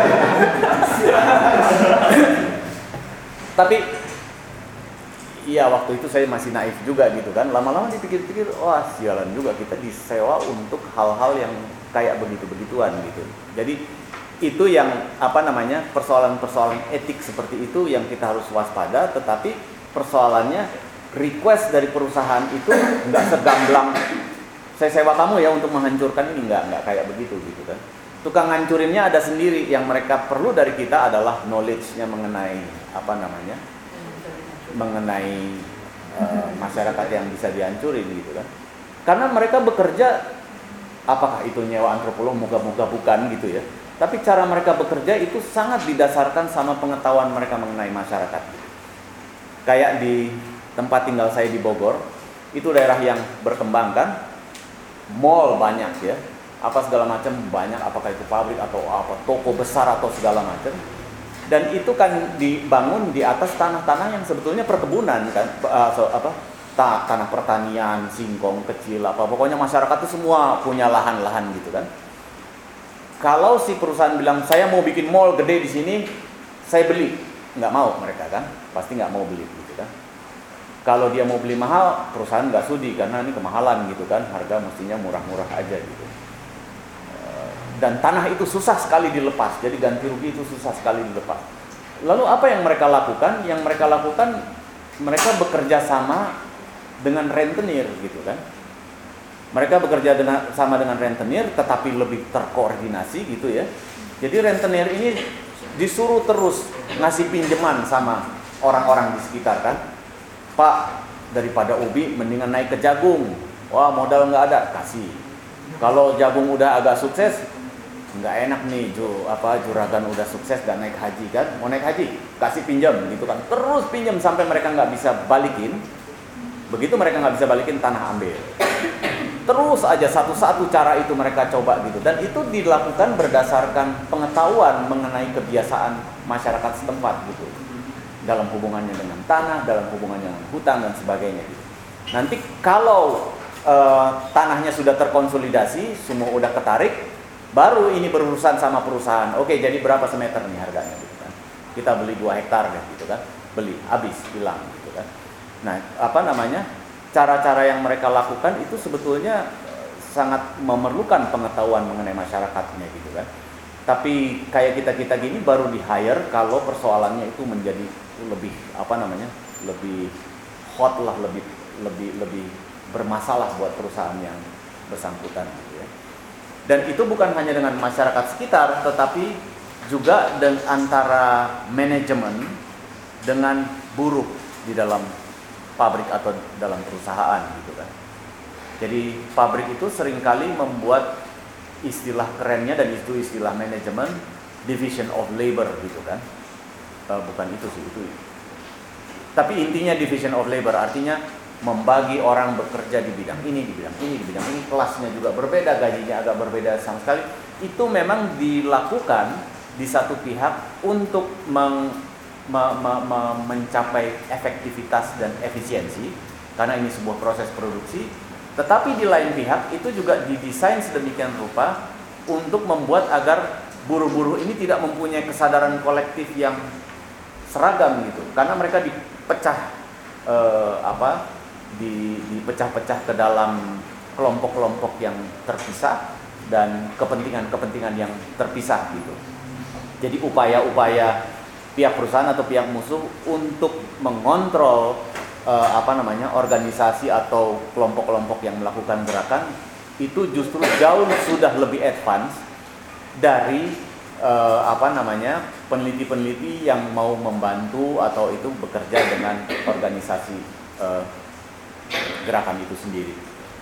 Tapi iya waktu itu saya masih naif juga gitu kan. Lama-lama dipikir-pikir, wah sialan juga kita disewa untuk hal-hal yang kayak begitu-begituan gitu. Jadi itu yang apa namanya persoalan-persoalan etik seperti itu yang kita harus waspada. Tetapi persoalannya request dari perusahaan itu nggak segamblang saya sewa kamu ya untuk menghancurkan ini, nggak nggak kayak begitu gitu kan. Tukang ngancurinnya ada sendiri. Yang mereka perlu dari kita adalah knowledge-nya mengenai apa namanya mengenai uh, masyarakat yang bisa dihancurin gitu kan. Karena mereka bekerja, apakah itu nyewa antropolog, moga-moga bukan gitu ya. Tapi cara mereka bekerja itu sangat didasarkan sama pengetahuan mereka mengenai masyarakat. Kayak di tempat tinggal saya di Bogor, itu daerah yang berkembang kan, mall banyak ya. apa segala macam, banyak, apakah itu pabrik atau apa, toko besar atau segala macam. Dan itu kan dibangun di atas tanah-tanah yang sebetulnya perkebunan kan, uh, so, apa ta, tanah pertanian, singkong kecil, apa pokoknya masyarakat itu semua punya lahan-lahan gitu kan. Kalau si perusahaan bilang saya mau bikin mall gede di sini, saya beli, nggak mau mereka kan, pasti nggak mau beli gitu kan. Kalau dia mau beli mahal, perusahaan nggak sudi karena ini kemahalan gitu kan, harga mestinya murah-murah aja gitu. Dan tanah itu susah sekali dilepas, jadi ganti rugi itu susah sekali dilepas. Lalu apa yang mereka lakukan? Yang mereka lakukan, mereka bekerja sama dengan rentenir gitu kan. Mereka bekerja dengan, sama dengan rentenir, tetapi lebih terkoordinasi gitu ya. Jadi rentenir ini disuruh terus ngasih pinjaman sama orang-orang di sekitar kan. Pak, daripada ubi mendingan naik ke jagung. Wah, modal nggak ada, kasih. Kalau jagung udah agak sukses, nggak enak nih, ju, apa juragan udah sukses dan naik haji kan, mau naik haji, kasih pinjam gitu kan. Terus pinjam sampai mereka nggak bisa balikin. Begitu mereka nggak bisa balikin, tanah ambil. Terus aja satu-satu cara itu mereka coba gitu. Dan itu dilakukan berdasarkan pengetahuan mengenai kebiasaan masyarakat setempat gitu, dalam hubungannya dengan tanah, dalam hubungannya dengan hutan dan sebagainya gitu. Nanti kalau e, tanahnya sudah terkonsolidasi, semua udah ketarik, baru ini berurusan sama perusahaan. Oke, jadi berapa semeter nih harganya gitu kan. Kita beli dua hektar deh gitu kan. Beli, habis, hilang gitu kan. Nah, apa namanya? Cara-cara yang mereka lakukan itu sebetulnya sangat memerlukan pengetahuan mengenai masyarakatnya gitu kan. Tapi kayak kita-kita gini baru di hire kalau persoalannya itu menjadi lebih apa namanya? lebih hot lah, lebih lebih lebih bermasalah buat perusahaan yang bersangkutan gitu ya. Dan itu bukan hanya dengan masyarakat sekitar, tetapi juga dengan antara manajemen dengan buruh di dalam pabrik atau dalam perusahaan gitu kan. Jadi pabrik itu seringkali membuat istilah kerennya, dan itu istilah manajemen, division of labor gitu kan. E, bukan itu sih, itu. Tapi intinya division of labor artinya membagi orang bekerja di bidang ini, di bidang ini, di bidang ini, kelasnya juga berbeda, gajinya agak berbeda sama sekali. Itu memang dilakukan di satu pihak untuk meng, me, me, me, mencapai efektivitas dan efisiensi, karena ini sebuah proses produksi. Tetapi di lain pihak itu juga didesain sedemikian rupa untuk membuat agar buruh-buruh ini tidak mempunyai kesadaran kolektif yang seragam gitu, karena mereka dipecah eh, apa di, dipecah-pecah ke dalam kelompok-kelompok yang terpisah dan kepentingan-kepentingan yang terpisah gitu. Jadi upaya-upaya pihak perusahaan atau pihak musuh untuk mengontrol eh, apa namanya organisasi atau kelompok-kelompok yang melakukan gerakan itu justru jauh sudah lebih advance dari eh, apa namanya peneliti-peneliti yang mau membantu atau itu bekerja dengan organisasi eh, gerakan itu sendiri.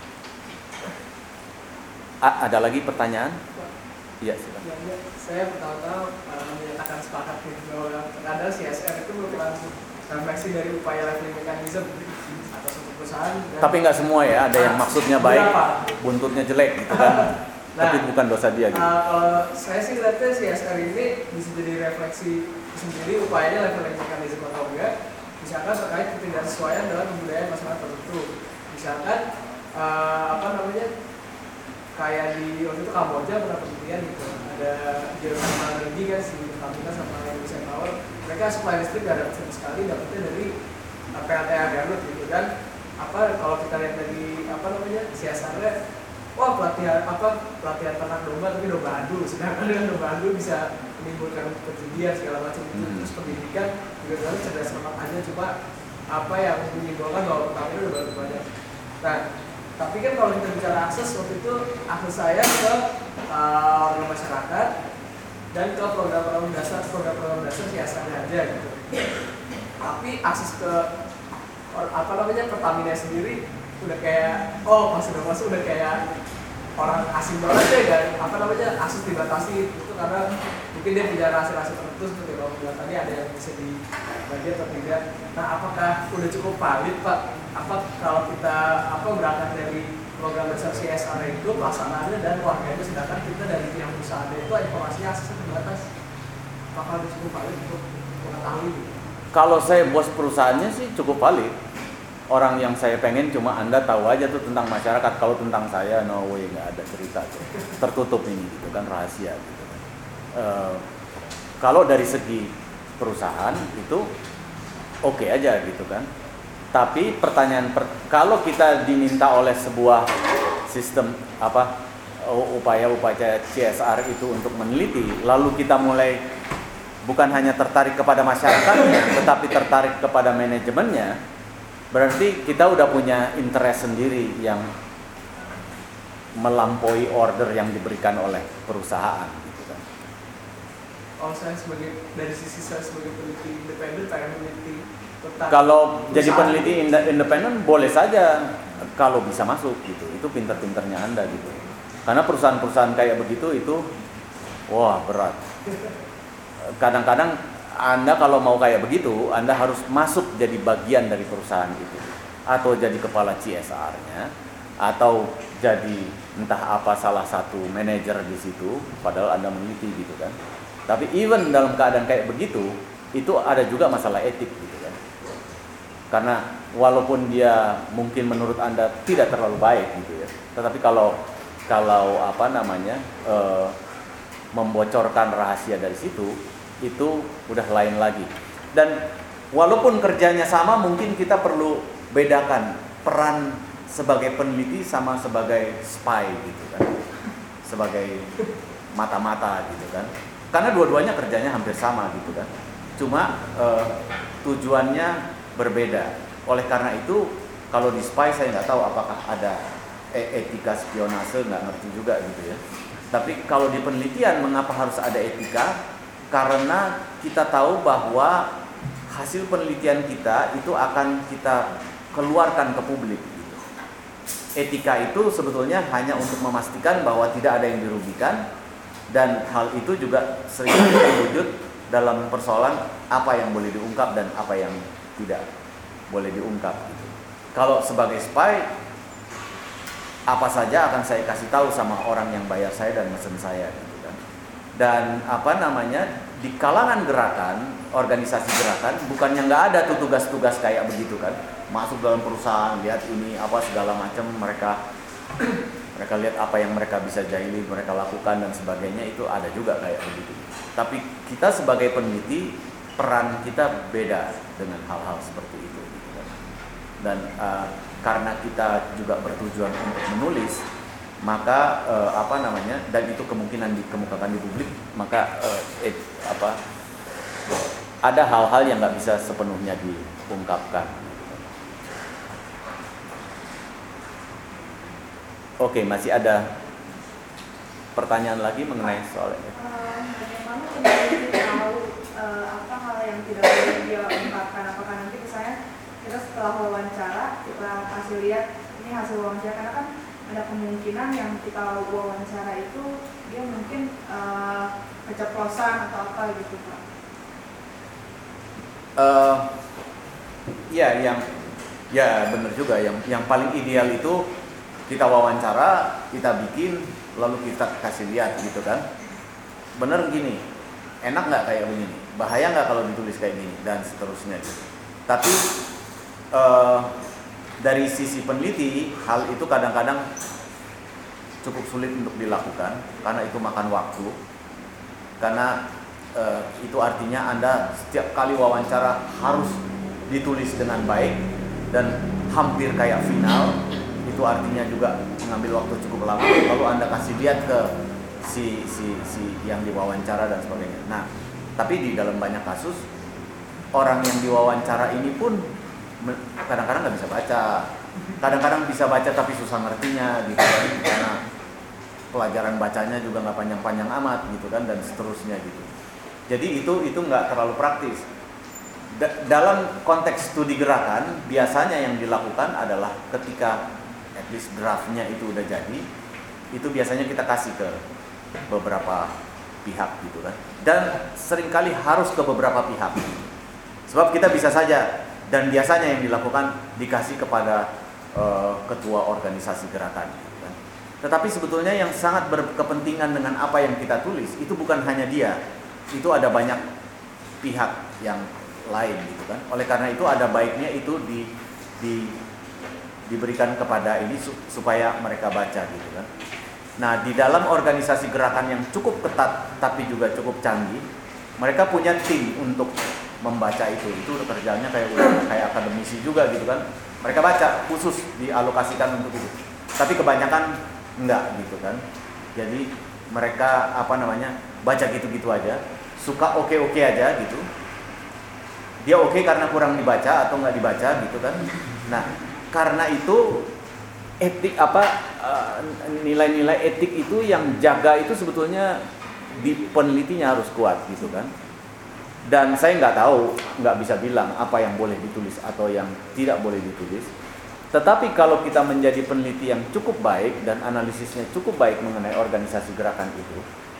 A- ada lagi pertanyaan? Iya, silakan. Ya, ya. Saya pertama-tama uh, menyatakan sepakat bahwa terkadang C S R itu merupakan refleksi dari upaya leveling mechanism atau suatu perusahaan. Tapi nggak semua ya, ada yang Nah, maksudnya baik, berapa? buntutnya jelek gitu kan. Nah, tapi bukan dosa dia gitu. Uh, kalau saya sih lihatnya C S R ini bisa jadi refleksi sendiri upayanya leveling mechanism atau enggak. Misalkan terkait ketidaksesuaian dalam kebudayaan masyarakat tertentu. Misalkan uh, apa namanya? Kayak di waktu itu Kamboja pernah penelitian gitu, ada geothermal energi kan si Pertamina sama Indonesia Power, mereka supply listrik gak dapat sama sekali, dapatnya dari P L T A Garut gitu kan. Apa kalau kita lihat dari apa namanya C S R-nya, wah pelatihan apa pelatihan ternak domba tapi domba adu, sedangkan dengan domba adu bisa menimbulkan perjudian segala macam itu. Hmm. Terus pendidikan juga sebenarnya cerdas cermat aja, cuma apa yang menyimpulkan bahwa Pertamina udah banyak banyak. Nah, tapi kan kalau kita bicara akses, waktu itu akses saya ke uh, orang masyarakat dan ke program-program dasar, program-program dasar C S R aja gitu. Tapi akses ke apa namanya Pertamina sendiri udah kayak, oh pas udah masuk udah kayak orang asing banget deh, dan apa namanya akses dibatasi itu karena mungkin dia punya rahasia-rahasia tertentu seperti kalau bilang tadi ada yang bisa dibagi atau tidak. Nah, apakah udah cukup valid Pak? Apa kalau kita apa berangkat dari program besar C S R itu pelaksanaannya dan warganya, sedangkan kita dari pihak perusahaan itu informasinya akses terbatas. Apakah itu cukup valid untuk mengetahui? Kalau saya bos perusahaannya sih cukup valid. Orang yang saya pengen cuma Anda tahu aja tuh tentang masyarakat. Kalau tentang saya, no way, nggak ada cerita tuh. Tertutup ini gitu kan, rahasia gitu. Uh, kalau dari segi perusahaan itu oke okay aja gitu kan. Tapi pertanyaan per, kalau kita diminta oleh sebuah sistem apa upaya-upaya C S R itu untuk meneliti, lalu kita mulai bukan hanya tertarik kepada masyarakatnya, tetapi tertarik kepada manajemennya, berarti kita udah punya interest sendiri yang melampaui order yang diberikan oleh perusahaan. Gitu kan. Kalau saya sebagai dari sisi saya sebagai peneliti independen, pengen meneliti tentang kalau perusahaan. jadi peneliti independen boleh saja kalau bisa masuk gitu, itu pinter-pinternya Anda gitu. Karena perusahaan-perusahaan kayak begitu itu wah berat. Kadang-kadang Anda kalau mau kayak begitu, Anda harus masuk jadi bagian dari perusahaan itu, atau jadi kepala C S R-nya, atau jadi entah apa salah satu manajer di situ, padahal Anda meneliti gitu kan. Tapi even dalam keadaan kayak begitu, itu ada juga masalah etik gitu kan. Karena walaupun dia mungkin menurut Anda tidak terlalu baik gitu ya, tetapi kalau kalau apa namanya e, membocorkan rahasia dari situ, itu udah lain lagi. Dan walaupun kerjanya sama, mungkin kita perlu bedakan peran sebagai peneliti sama sebagai spy gitu kan, sebagai mata-mata gitu kan. Karena dua-duanya kerjanya hampir sama gitu kan. Cuma e, tujuannya berbeda. Oleh karena itu, kalau di spy saya nggak tahu apakah ada etika spionase, nggak ngerti juga gitu ya. Tapi kalau di penelitian, mengapa harus ada etika? Karena kita tahu bahwa hasil penelitian kita itu akan kita keluarkan ke publik gitu. Etika itu sebetulnya hanya untuk memastikan bahwa tidak ada yang dirugikan, dan hal itu juga sering terwujud dalam persoalan apa yang boleh diungkap dan apa yang tidak boleh diungkap gitu. Kalau sebagai spy, apa saja akan saya kasih tahu sama orang yang bayar saya dan mesen saya gitu kan. Dan apa namanya, di kalangan gerakan, organisasi gerakan, bukannya nggak ada tuh tugas-tugas kayak begitu kan, masuk dalam perusahaan, lihat ini apa segala macam, mereka mereka lihat apa yang mereka bisa jahili, mereka lakukan dan sebagainya, itu ada juga kayak begitu. Tapi kita sebagai peneliti, peran kita beda dengan hal-hal seperti itu gitu kan. Dan uh, karena kita juga bertujuan untuk menulis, maka uh, apa namanya, dan itu kemungkinan dikemukakan di publik, maka uh, eh, apa ada hal-hal yang nggak bisa sepenuhnya diungkapkan. Oke, masih ada pertanyaan lagi mengenai soal ini? Uh, bagaimana peneliti tahu uh, apa hal yang tidak boleh dia ungkapkan? Apakah nanti misalnya kita setelah wawancara kita kasih lihat ini hasil wawancara, karena kan ada kemungkinan yang kita wawancara itu dia mungkin uh, keceplosan atau apa gitu Pak? Uh, ya, yang ya benar juga, yang yang paling ideal itu kita wawancara, kita bikin, lalu kita kasih lihat gitu kan. Bener gini, enak nggak kayak begini, bahaya nggak kalau ditulis kayak gini, dan seterusnya gitu. Tapi uh, dari sisi peneliti, hal itu kadang-kadang cukup sulit untuk dilakukan, karena itu makan waktu. Karena uh, itu artinya Anda setiap kali wawancara harus ditulis dengan baik, dan hampir kayak final. Itu artinya juga mengambil waktu cukup lama, lalu Anda kasih lihat ke si si si yang diwawancara dan sebagainya. Nah, tapi di dalam banyak kasus, orang yang diwawancara ini pun kadang-kadang nggak bisa baca, kadang-kadang bisa baca tapi susah ngertinya gitu kan, karena pelajaran bacanya juga nggak panjang-panjang amat gitu kan, dan seterusnya gitu. Jadi itu itu nggak terlalu praktis. Da- dalam konteks studi gerakan, biasanya yang dilakukan adalah ketika at least draftnya itu udah jadi, itu biasanya kita kasih ke beberapa pihak gitu kan, dan seringkali harus ke beberapa pihak, sebab kita bisa saja, dan biasanya yang dilakukan dikasih kepada uh, ketua organisasi gerakan. Kan? Tetapi sebetulnya yang sangat berkepentingan dengan apa yang kita tulis itu bukan hanya dia, itu ada banyak pihak yang lain gitu kan. Oleh karena itu ada baiknya itu di, di diberikan kepada ini supaya mereka baca gitu kan. Nah, di dalam organisasi gerakan yang cukup ketat tapi juga cukup canggih, mereka punya tim untuk membaca itu. Itu kerjanya kayak kayak akademisi juga gitu kan. Mereka baca khusus dialokasikan untuk itu. Tapi kebanyakan enggak gitu kan. Jadi mereka apa namanya? baca gitu-gitu aja, suka oke-oke aja gitu. Dia oke karena kurang dibaca atau enggak dibaca gitu kan. Nah, karena itu etik apa uh, nilai-nilai etik itu yang jaga itu sebetulnya di penelitinya harus kuat gitu kan. Dan saya nggak tahu, nggak bisa bilang apa yang boleh ditulis atau yang tidak boleh ditulis. Tetapi kalau kita menjadi peneliti yang cukup baik dan analisisnya cukup baik mengenai organisasi gerakan itu,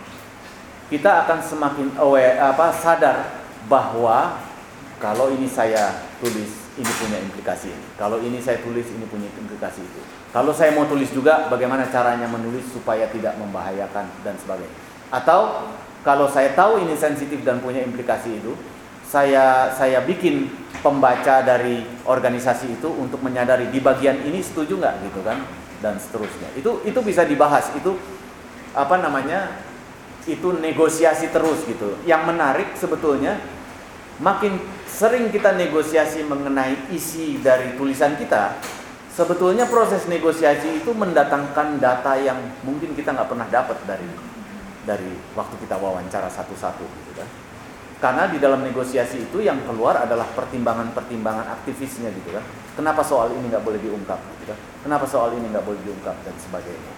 kita akan semakin aware, apa sadar bahwa kalau ini saya tulis ini punya implikasi ini. Kalau ini saya tulis ini punya implikasi itu. Kalau saya mau tulis juga bagaimana caranya menulis supaya tidak membahayakan dan sebagainya. Atau kalau saya tahu ini sensitif dan punya implikasi itu, saya saya bikin pembaca dari organisasi itu untuk menyadari di bagian ini setuju nggak gitu kan, dan seterusnya. Itu itu bisa dibahas, itu apa namanya, itu negosiasi terus gitu. Yang menarik sebetulnya makin sering kita negosiasi mengenai isi dari tulisan kita, sebetulnya proses negosiasi itu mendatangkan data yang mungkin kita nggak pernah dapat dari dari waktu kita wawancara satu-satu gitu kan. Karena di dalam negosiasi itu yang keluar adalah pertimbangan-pertimbangan aktivisnya gitu kan. Kenapa soal ini nggak boleh diungkap gitu kan? Kenapa soal ini nggak boleh diungkap dan sebagainya.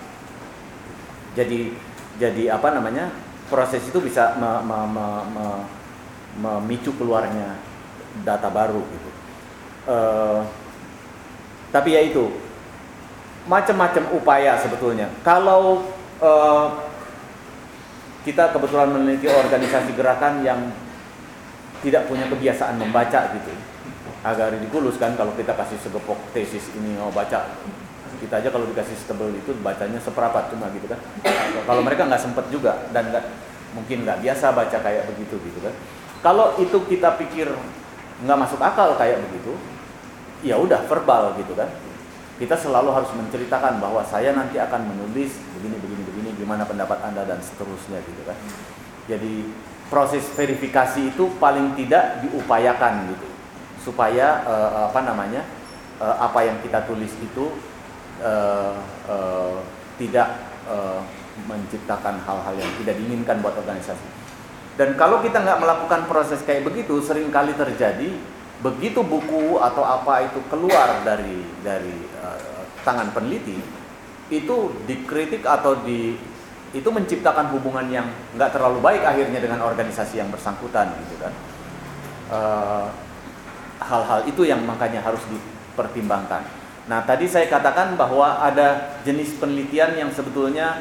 Jadi jadi apa namanya, proses itu bisa me, me, me, me, memicu keluarnya data baru gitu. Uh, tapi ya itu macam-macam upaya sebetulnya. Kalau uh, kita kebetulan meneliti organisasi gerakan yang tidak punya kebiasaan membaca gitu, agak ridiculous kan kalau kita kasih segepok tesis ini mau baca. Kita aja kalau dikasih setebel itu bacanya seperempat cuma gitu kan. Kalau mereka nggak sempet juga dan nggak mungkin nggak biasa baca kayak begitu gitu kan. Kalau itu kita pikir nggak masuk akal kayak begitu, ya udah verbal gitu kan. Kita selalu harus menceritakan bahwa saya nanti akan menulis begini begini begini, gimana pendapat Anda dan seterusnya gitu kan. Jadi proses verifikasi itu paling tidak diupayakan gitu, supaya uh, apa namanya uh, apa yang kita tulis itu uh, uh, tidak uh, menciptakan hal-hal yang tidak diinginkan buat organisasi. Dan kalau kita nggak melakukan proses kayak begitu, seringkali terjadi begitu buku atau apa itu keluar dari dari uh, tangan peneliti, itu dikritik atau di itu menciptakan hubungan yang nggak terlalu baik akhirnya dengan organisasi yang bersangkutan gitu kan. Uh, hal-hal itu yang makanya harus dipertimbangkan. Nah, tadi saya katakan bahwa ada jenis penelitian yang sebetulnya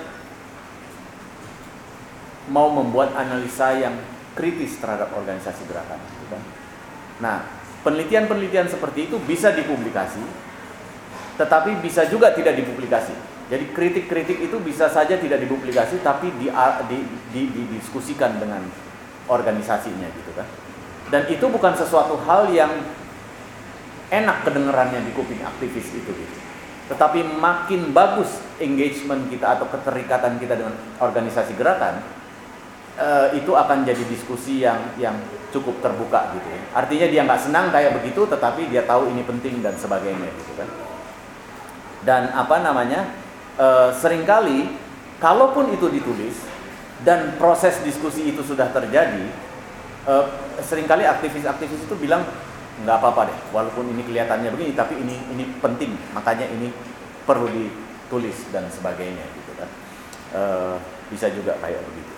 mau membuat analisa yang kritis terhadap organisasi gerakan gitu kan. Nah, penelitian-penelitian seperti itu bisa dipublikasi, tetapi bisa juga tidak dipublikasi. Jadi kritik-kritik itu bisa saja tidak dipublikasi, tapi di, di, di, didiskusikan dengan organisasinya gitu kan. Dan itu bukan sesuatu hal yang enak kedengarannya di kuping aktivis itu gitu. Tetapi makin bagus engagement kita atau keterikatan kita dengan organisasi gerakan, eh, itu akan jadi diskusi yang yang cukup terbuka gitu ya. Artinya dia nggak senang kayak begitu, tetapi dia tahu ini penting dan sebagainya gitu kan. Dan apa namanya? Uh, seringkali kalaupun itu ditulis dan proses diskusi itu sudah terjadi, uh, seringkali aktivis-aktivis itu bilang nggak apa-apa deh, walaupun ini kelihatannya begini, tapi ini ini penting, makanya ini perlu ditulis dan sebagainya gitu kan. Uh, bisa juga kayak begitu.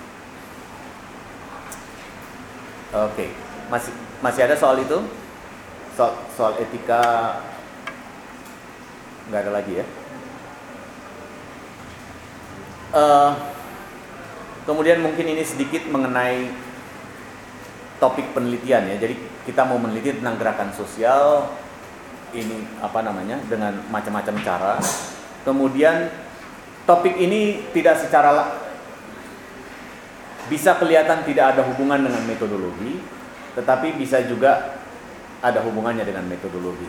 Oke, okay. masih masih ada soal itu, soal, soal etika nggak ada lagi ya. Uh, kemudian mungkin ini sedikit mengenai topik penelitian ya. Jadi kita mau meneliti tentang gerakan sosial, ini apa namanya dengan macam-macam cara. Kemudian topik ini tidak secara bisa kelihatan tidak ada hubungan dengan metodologi, tetapi bisa juga ada hubungannya dengan metodologi.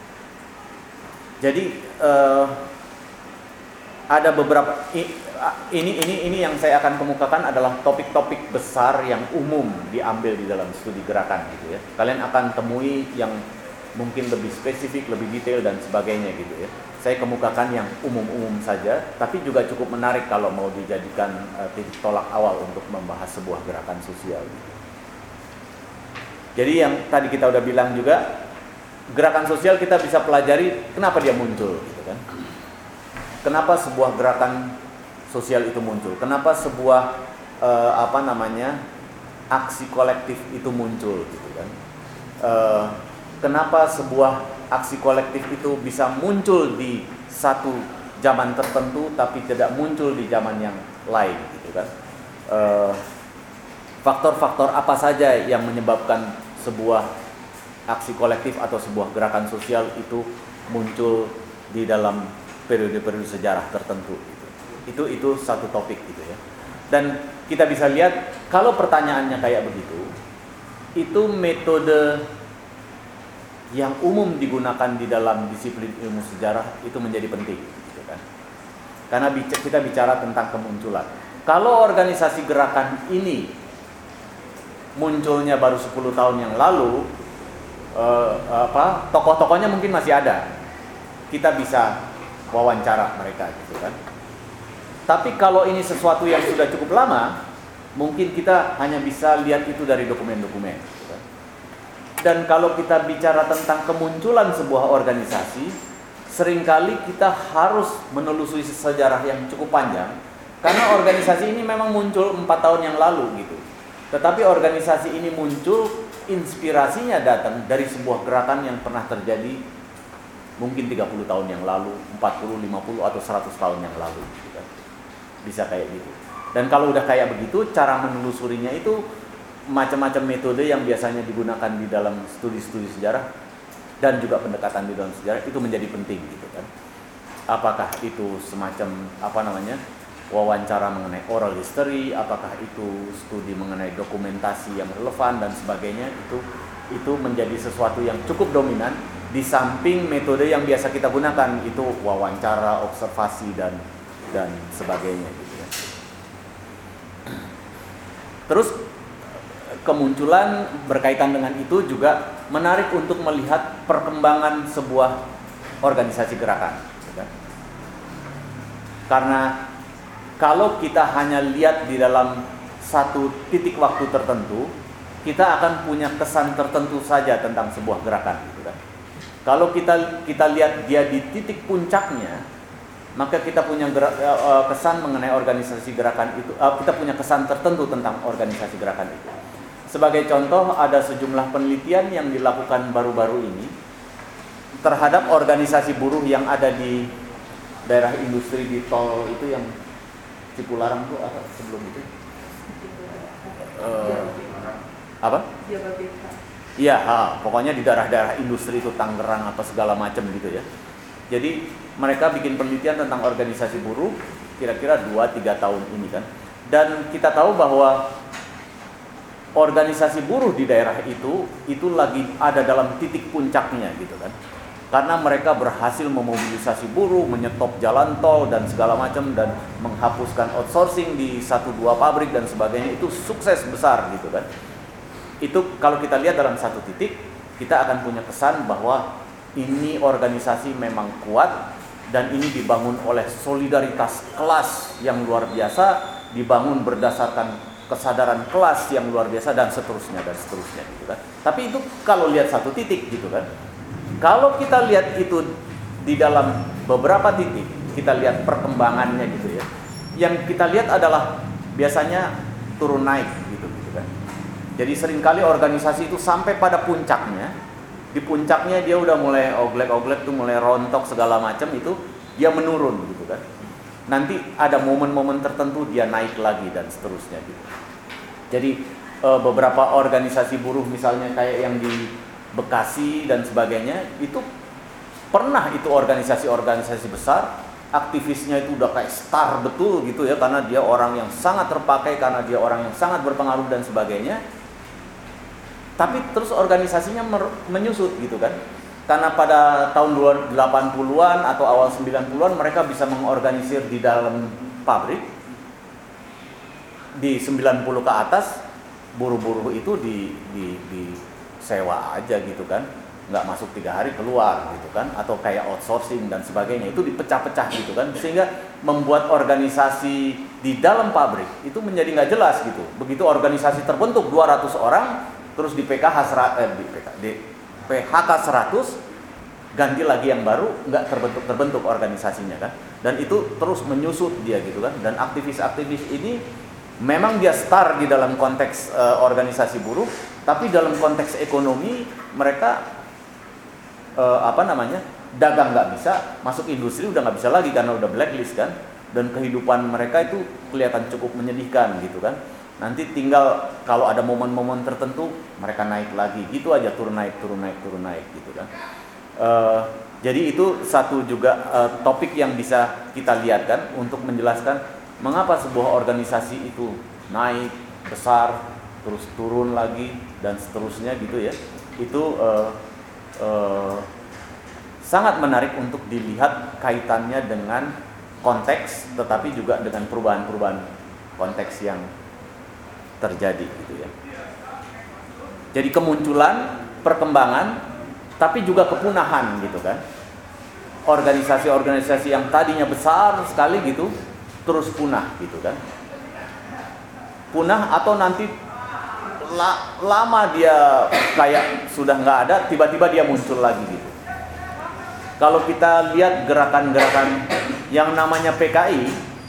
Jadi eh, ada beberapa ini ini ini yang saya akan kemukakan adalah topik-topik besar yang umum diambil di dalam studi gerakan gitu ya. Kalian akan temui yang mungkin lebih spesifik, lebih detail dan sebagainya gitu ya. Saya kemukakan yang umum-umum saja, tapi juga cukup menarik kalau mau dijadikan uh, titik tolak awal untuk membahas sebuah gerakan sosial. Jadi yang tadi kita udah bilang juga, gerakan sosial kita bisa pelajari kenapa dia muncul, gitu kan? Kenapa sebuah gerakan sosial itu muncul? Kenapa sebuah uh, apa namanya aksi kolektif itu muncul, gitu kan? Uh, kenapa sebuah aksi kolektif itu bisa muncul di satu zaman tertentu tapi tidak muncul di zaman yang lain gitu kan. E, faktor-faktor apa saja yang menyebabkan sebuah aksi kolektif atau sebuah gerakan sosial itu muncul di dalam periode-periode sejarah tertentu gitu. Itu itu satu topik gitu ya. Dan kita bisa lihat kalau pertanyaannya kayak begitu, itu metode yang umum digunakan di dalam disiplin ilmu sejarah itu menjadi penting gitu kan. Karena kita bicara tentang kemunculan. Kalau organisasi gerakan ini munculnya baru sepuluh tahun yang lalu, eh, apa tokoh-tokohnya mungkin masih ada. Kita bisa wawancara mereka gitu kan. Tapi kalau ini sesuatu yang sudah cukup lama, mungkin kita hanya bisa lihat itu dari dokumen-dokumen. Dan kalau kita bicara tentang kemunculan sebuah organisasi, seringkali kita harus menelusuri sejarah yang cukup panjang. Karena organisasi ini memang muncul empat tahun yang lalu gitu. Tetapi organisasi ini muncul, inspirasinya datang dari sebuah gerakan yang pernah terjadi mungkin tiga puluh tahun yang lalu, empat puluh, lima puluh, atau seratus tahun yang lalu gitu. Bisa kayak gitu. Dan kalau udah kayak begitu, cara menelusurinya itu macam-macam metode yang biasanya digunakan di dalam studi-studi sejarah dan juga pendekatan di dalam sejarah itu menjadi penting gitu kan. Apakah itu semacam apa namanya wawancara mengenai oral history, apakah itu studi mengenai dokumentasi yang relevan dan sebagainya, itu itu menjadi sesuatu yang cukup dominan di samping metode yang biasa kita gunakan, itu wawancara, observasi dan dan sebagainya gitu ya. Terus kemunculan berkaitan dengan itu juga menarik untuk melihat perkembangan sebuah organisasi gerakan gitu kan? Karena kalau kita hanya lihat di dalam satu titik waktu tertentu, kita akan punya kesan tertentu saja tentang sebuah gerakan gitu kan. Kalau kita kita lihat dia di titik puncaknya, maka kita punya gerak, uh, kesan mengenai organisasi gerakan itu, uh, kita punya kesan tertentu tentang organisasi gerakan itu. Sebagai contoh, ada sejumlah penelitian yang dilakukan baru-baru ini terhadap organisasi buruh yang ada di daerah industri di tol itu yang Cipularang tuh atau sebelum itu? Uh, apa? Iya, ha, pokoknya di daerah-daerah industri itu Tangerang atau segala macam gitu ya. Jadi mereka bikin penelitian tentang organisasi buruh kira-kira dua tiga tahun ini kan. Dan kita tahu bahwa organisasi buruh di daerah itu itu lagi ada dalam titik puncaknya gitu kan. Karena mereka berhasil memobilisasi buruh, menyetop jalan tol dan segala macam dan menghapuskan outsourcing di satu dua pabrik dan sebagainya, itu sukses besar gitu kan. Itu kalau kita lihat dalam satu titik, kita akan punya kesan bahwa ini organisasi memang kuat dan ini dibangun oleh solidaritas kelas yang luar biasa, dibangun berdasarkan kesadaran kelas yang luar biasa dan seterusnya dan seterusnya gitu kan. Tapi itu kalau lihat satu titik gitu kan. Kalau kita lihat itu di dalam beberapa titik, kita lihat perkembangannya gitu ya. Yang kita lihat adalah biasanya turun naik gitu gitu kan. Jadi seringkali organisasi itu sampai pada puncaknya, di puncaknya dia udah mulai oglek-oglek tuh, mulai rontok segala macam, itu dia menurun gitu kan. Nanti ada momen-momen tertentu dia naik lagi dan seterusnya gitu. Jadi e, beberapa organisasi buruh misalnya kayak yang di Bekasi dan sebagainya, itu pernah itu organisasi-organisasi besar, aktivisnya itu udah kayak star betul gitu ya, karena dia orang yang sangat terpakai, karena dia orang yang sangat berpengaruh dan sebagainya. Tapi terus organisasinya menyusut gitu kan. Karena pada tahun delapan puluhan atau awal sembilan puluhan mereka bisa mengorganisir di dalam pabrik. Di sembilan puluh ke atas buruh-buruh itu di, di, di sewa aja gitu kan, nggak masuk tiga hari keluar gitu kan, atau kayak outsourcing dan sebagainya, itu dipecah-pecah gitu kan, sehingga membuat organisasi di dalam pabrik itu menjadi nggak jelas gitu. Begitu organisasi terbentuk dua ratus orang, terus di P K H eh, di, P K, di P H K seratus, ganti lagi yang baru, nggak terbentuk-terbentuk organisasinya kan, dan itu terus menyusut dia gitu kan. Dan aktivis-aktivis ini memang dia star di dalam konteks uh, organisasi buruh, tapi dalam konteks ekonomi mereka uh, apa namanya dagang nggak bisa, masuk industri udah nggak bisa lagi karena udah blacklist kan, dan kehidupan mereka itu kelihatan cukup menyedihkan gitu kan. Nanti tinggal kalau ada momen-momen tertentu mereka naik lagi, gitu aja, turun naik turun naik turun naik gitu kan. Uh, jadi itu satu juga uh, topik yang bisa kita lihat kan, untuk menjelaskan mengapa sebuah organisasi itu naik besar, terus turun lagi, dan seterusnya gitu ya. Itu uh, uh, sangat menarik untuk dilihat kaitannya dengan konteks, tetapi juga dengan perubahan-perubahan konteks yang terjadi gitu ya. Jadi kemunculan, perkembangan, tapi juga kepunahan gitu kan. Organisasi-organisasi yang tadinya besar sekali gitu, terus punah gitu kan. Punah atau nanti la, lama dia kayak sudah nggak ada, tiba-tiba dia muncul lagi gitu. Kalau kita lihat gerakan-gerakan yang namanya P K I,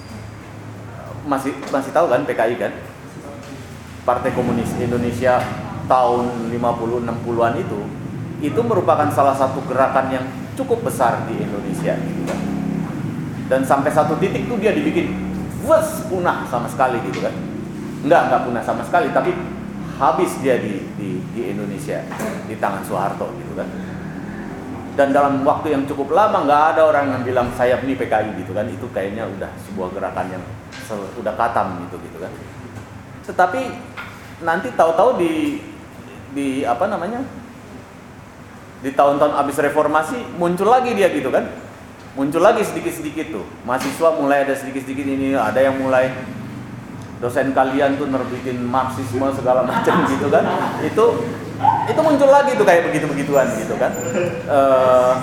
masih masih tahu kan P K I kan? Partai Komunis Indonesia tahun lima puluh enam puluhan itu, itu merupakan salah satu gerakan yang cukup besar di Indonesia gitu kan. Dan sampai satu titik tuh dia dibikin wes punah sama sekali gitu kan. Enggak, enggak punah sama sekali, tapi habis dia di, di, di Indonesia di tangan Soeharto gitu kan. Dan dalam waktu yang cukup lama nggak ada orang yang bilang saya ini P K I gitu kan. Itu kayaknya udah sebuah gerakan yang udah katam gitu gitu kan. Tetapi nanti tahu-tahu di di apa namanya di tahun-tahun abis reformasi muncul lagi dia gitu kan. Muncul lagi sedikit-sedikit tuh, mahasiswa mulai ada sedikit-sedikit ini, ada yang mulai dosen kalian tuh nerbitin Marxisme segala macam gitu kan. Itu itu muncul lagi tuh kayak begitu-begituan gitu kan. Uh,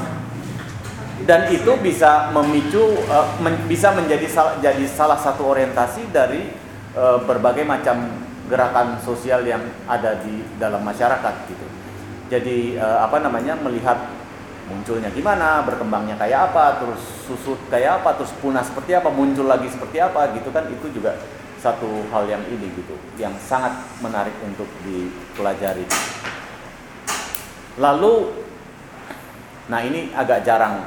dan itu bisa memicu, uh, men, bisa menjadi sal, jadi salah satu orientasi dari uh, berbagai macam gerakan sosial yang ada di dalam masyarakat gitu. Jadi uh, apa namanya melihat munculnya gimana, berkembangnya kayak apa, terus susut kayak apa, terus punah seperti apa, muncul lagi seperti apa gitu kan. Itu juga satu hal yang ini gitu, yang sangat menarik untuk dipelajari. Lalu, nah ini agak jarang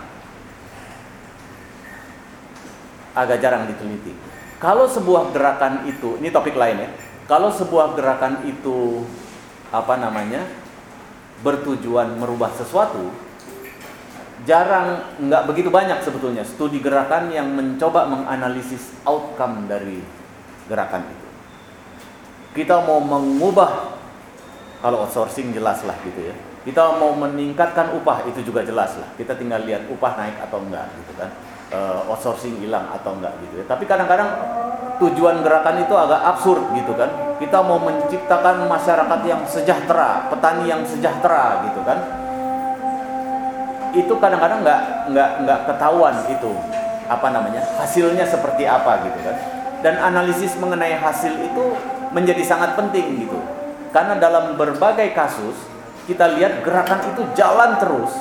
agak jarang diteliti. Kalau sebuah gerakan itu, ini topik lain ya, kalau sebuah gerakan itu apa namanya bertujuan merubah sesuatu, jarang, nggak begitu banyak sebetulnya studi gerakan yang mencoba menganalisis outcome dari gerakan itu. Kita mau mengubah, kalau outsourcing jelas lah gitu ya. Kita mau meningkatkan upah, itu juga jelas lah. Kita tinggal lihat upah naik atau enggak gitu kan. Uh, outsourcing hilang atau enggak gitu ya. Tapi kadang-kadang tujuan gerakan itu agak absurd gitu kan. Kita mau menciptakan masyarakat yang sejahtera, petani yang sejahtera gitu kan. Itu kadang-kadang nggak nggak nggak ketahuan itu apa namanya hasilnya seperti apa gitu kan. Dan analisis mengenai hasil itu menjadi sangat penting gitu, karena dalam berbagai kasus kita lihat gerakan itu jalan terus,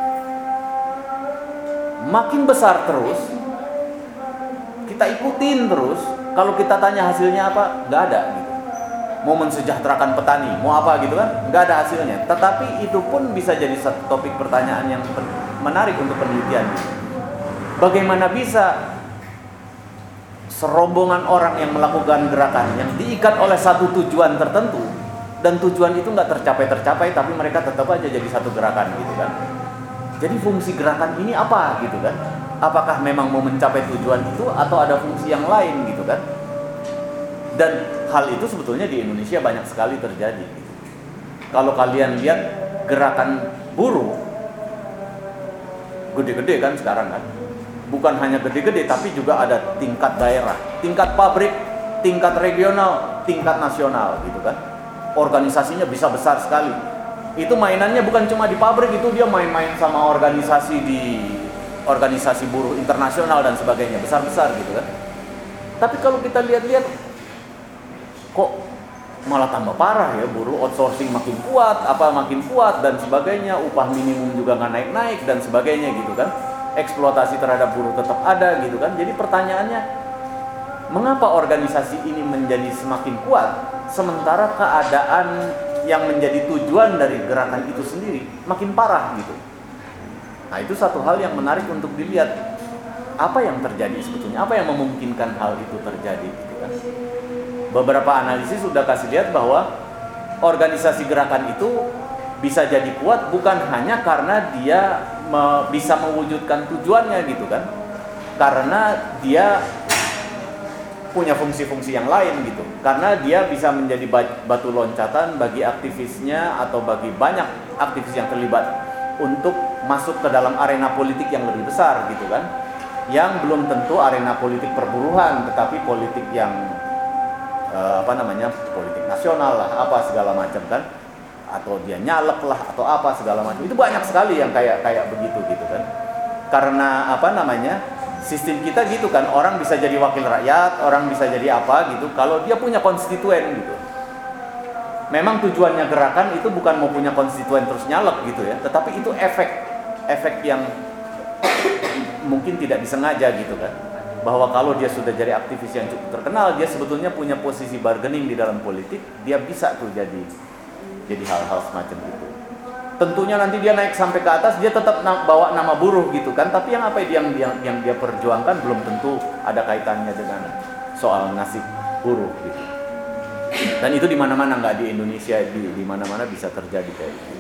makin besar terus, kita ikutin terus. Kalau kita tanya hasilnya apa, nggak ada gitu. Mau mensejahterakan petani, mau apa gitu kan, nggak ada hasilnya. Tetapi itu pun bisa jadi satu topik pertanyaan yang menarik untuk penelitian. Bagaimana bisa serombongan orang yang melakukan gerakan yang diikat oleh satu tujuan tertentu, dan tujuan itu nggak tercapai-tercapai, tapi mereka tetap aja jadi satu gerakan gitu kan. Jadi fungsi gerakan ini apa gitu kan? Apakah memang mau mencapai tujuan itu atau ada fungsi yang lain gitu kan? Dan hal itu sebetulnya di Indonesia banyak sekali terjadi gitu. Kalau kalian lihat gerakan buruh gede-gede kan sekarang kan, bukan hanya gede-gede tapi juga ada tingkat daerah, tingkat pabrik, tingkat regional, tingkat nasional gitu kan. Organisasinya bisa besar sekali. Itu mainannya bukan cuma di pabrik, itu dia main-main sama organisasi di organisasi buruh internasional dan sebagainya, besar-besar gitu kan. Tapi kalau kita lihat-lihat kok malah tambah parah ya, buruh outsourcing makin kuat, apa makin kuat dan sebagainya, upah minimum juga nggak naik-naik dan sebagainya gitu kan. Eksploitasi terhadap buruh tetap ada gitu kan. Jadi pertanyaannya, mengapa organisasi ini menjadi semakin kuat sementara keadaan yang menjadi tujuan dari gerakan itu sendiri makin parah gitu. Nah, itu satu hal yang menarik untuk dilihat, apa yang terjadi sebetulnya, apa yang memungkinkan hal itu terjadi gitu kan. Beberapa analisis sudah kasih lihat bahwa organisasi gerakan itu bisa jadi kuat bukan hanya karena dia me, bisa mewujudkan tujuannya gitu kan, karena dia punya fungsi-fungsi yang lain gitu, karena dia bisa menjadi batu loncatan bagi aktivisnya atau bagi banyak aktivis yang terlibat untuk masuk ke dalam arena politik yang lebih besar gitu kan, yang belum tentu arena politik perburuhan tetapi politik yang eh, apa namanya politik nasional lah, apa segala macam kan, atau dia nyalek lah atau apa segala macam. Itu banyak sekali yang kayak kayak begitu gitu kan, karena apa namanya sistem kita gitu kan, orang bisa jadi wakil rakyat, orang bisa jadi apa gitu kalau dia punya konstituen gitu. Memang tujuannya gerakan itu bukan mau punya konstituen terus nyalek gitu ya, tetapi itu efek efek yang mungkin tidak disengaja gitu kan, bahwa kalau dia sudah jadi aktivis yang cukup terkenal, dia sebetulnya punya posisi bargaining di dalam politik, dia bisa tuh jadi jadi hal-hal semacam itu. Tentunya nanti dia naik sampai ke atas, dia tetap bawa nama buruh gitu kan, tapi yang apa yang yang, yang dia perjuangkan belum tentu ada kaitannya dengan soal nasib buruh gitu. Dan itu di mana-mana, nggak di Indonesia, di di mana-mana bisa terjadi kayak gitu.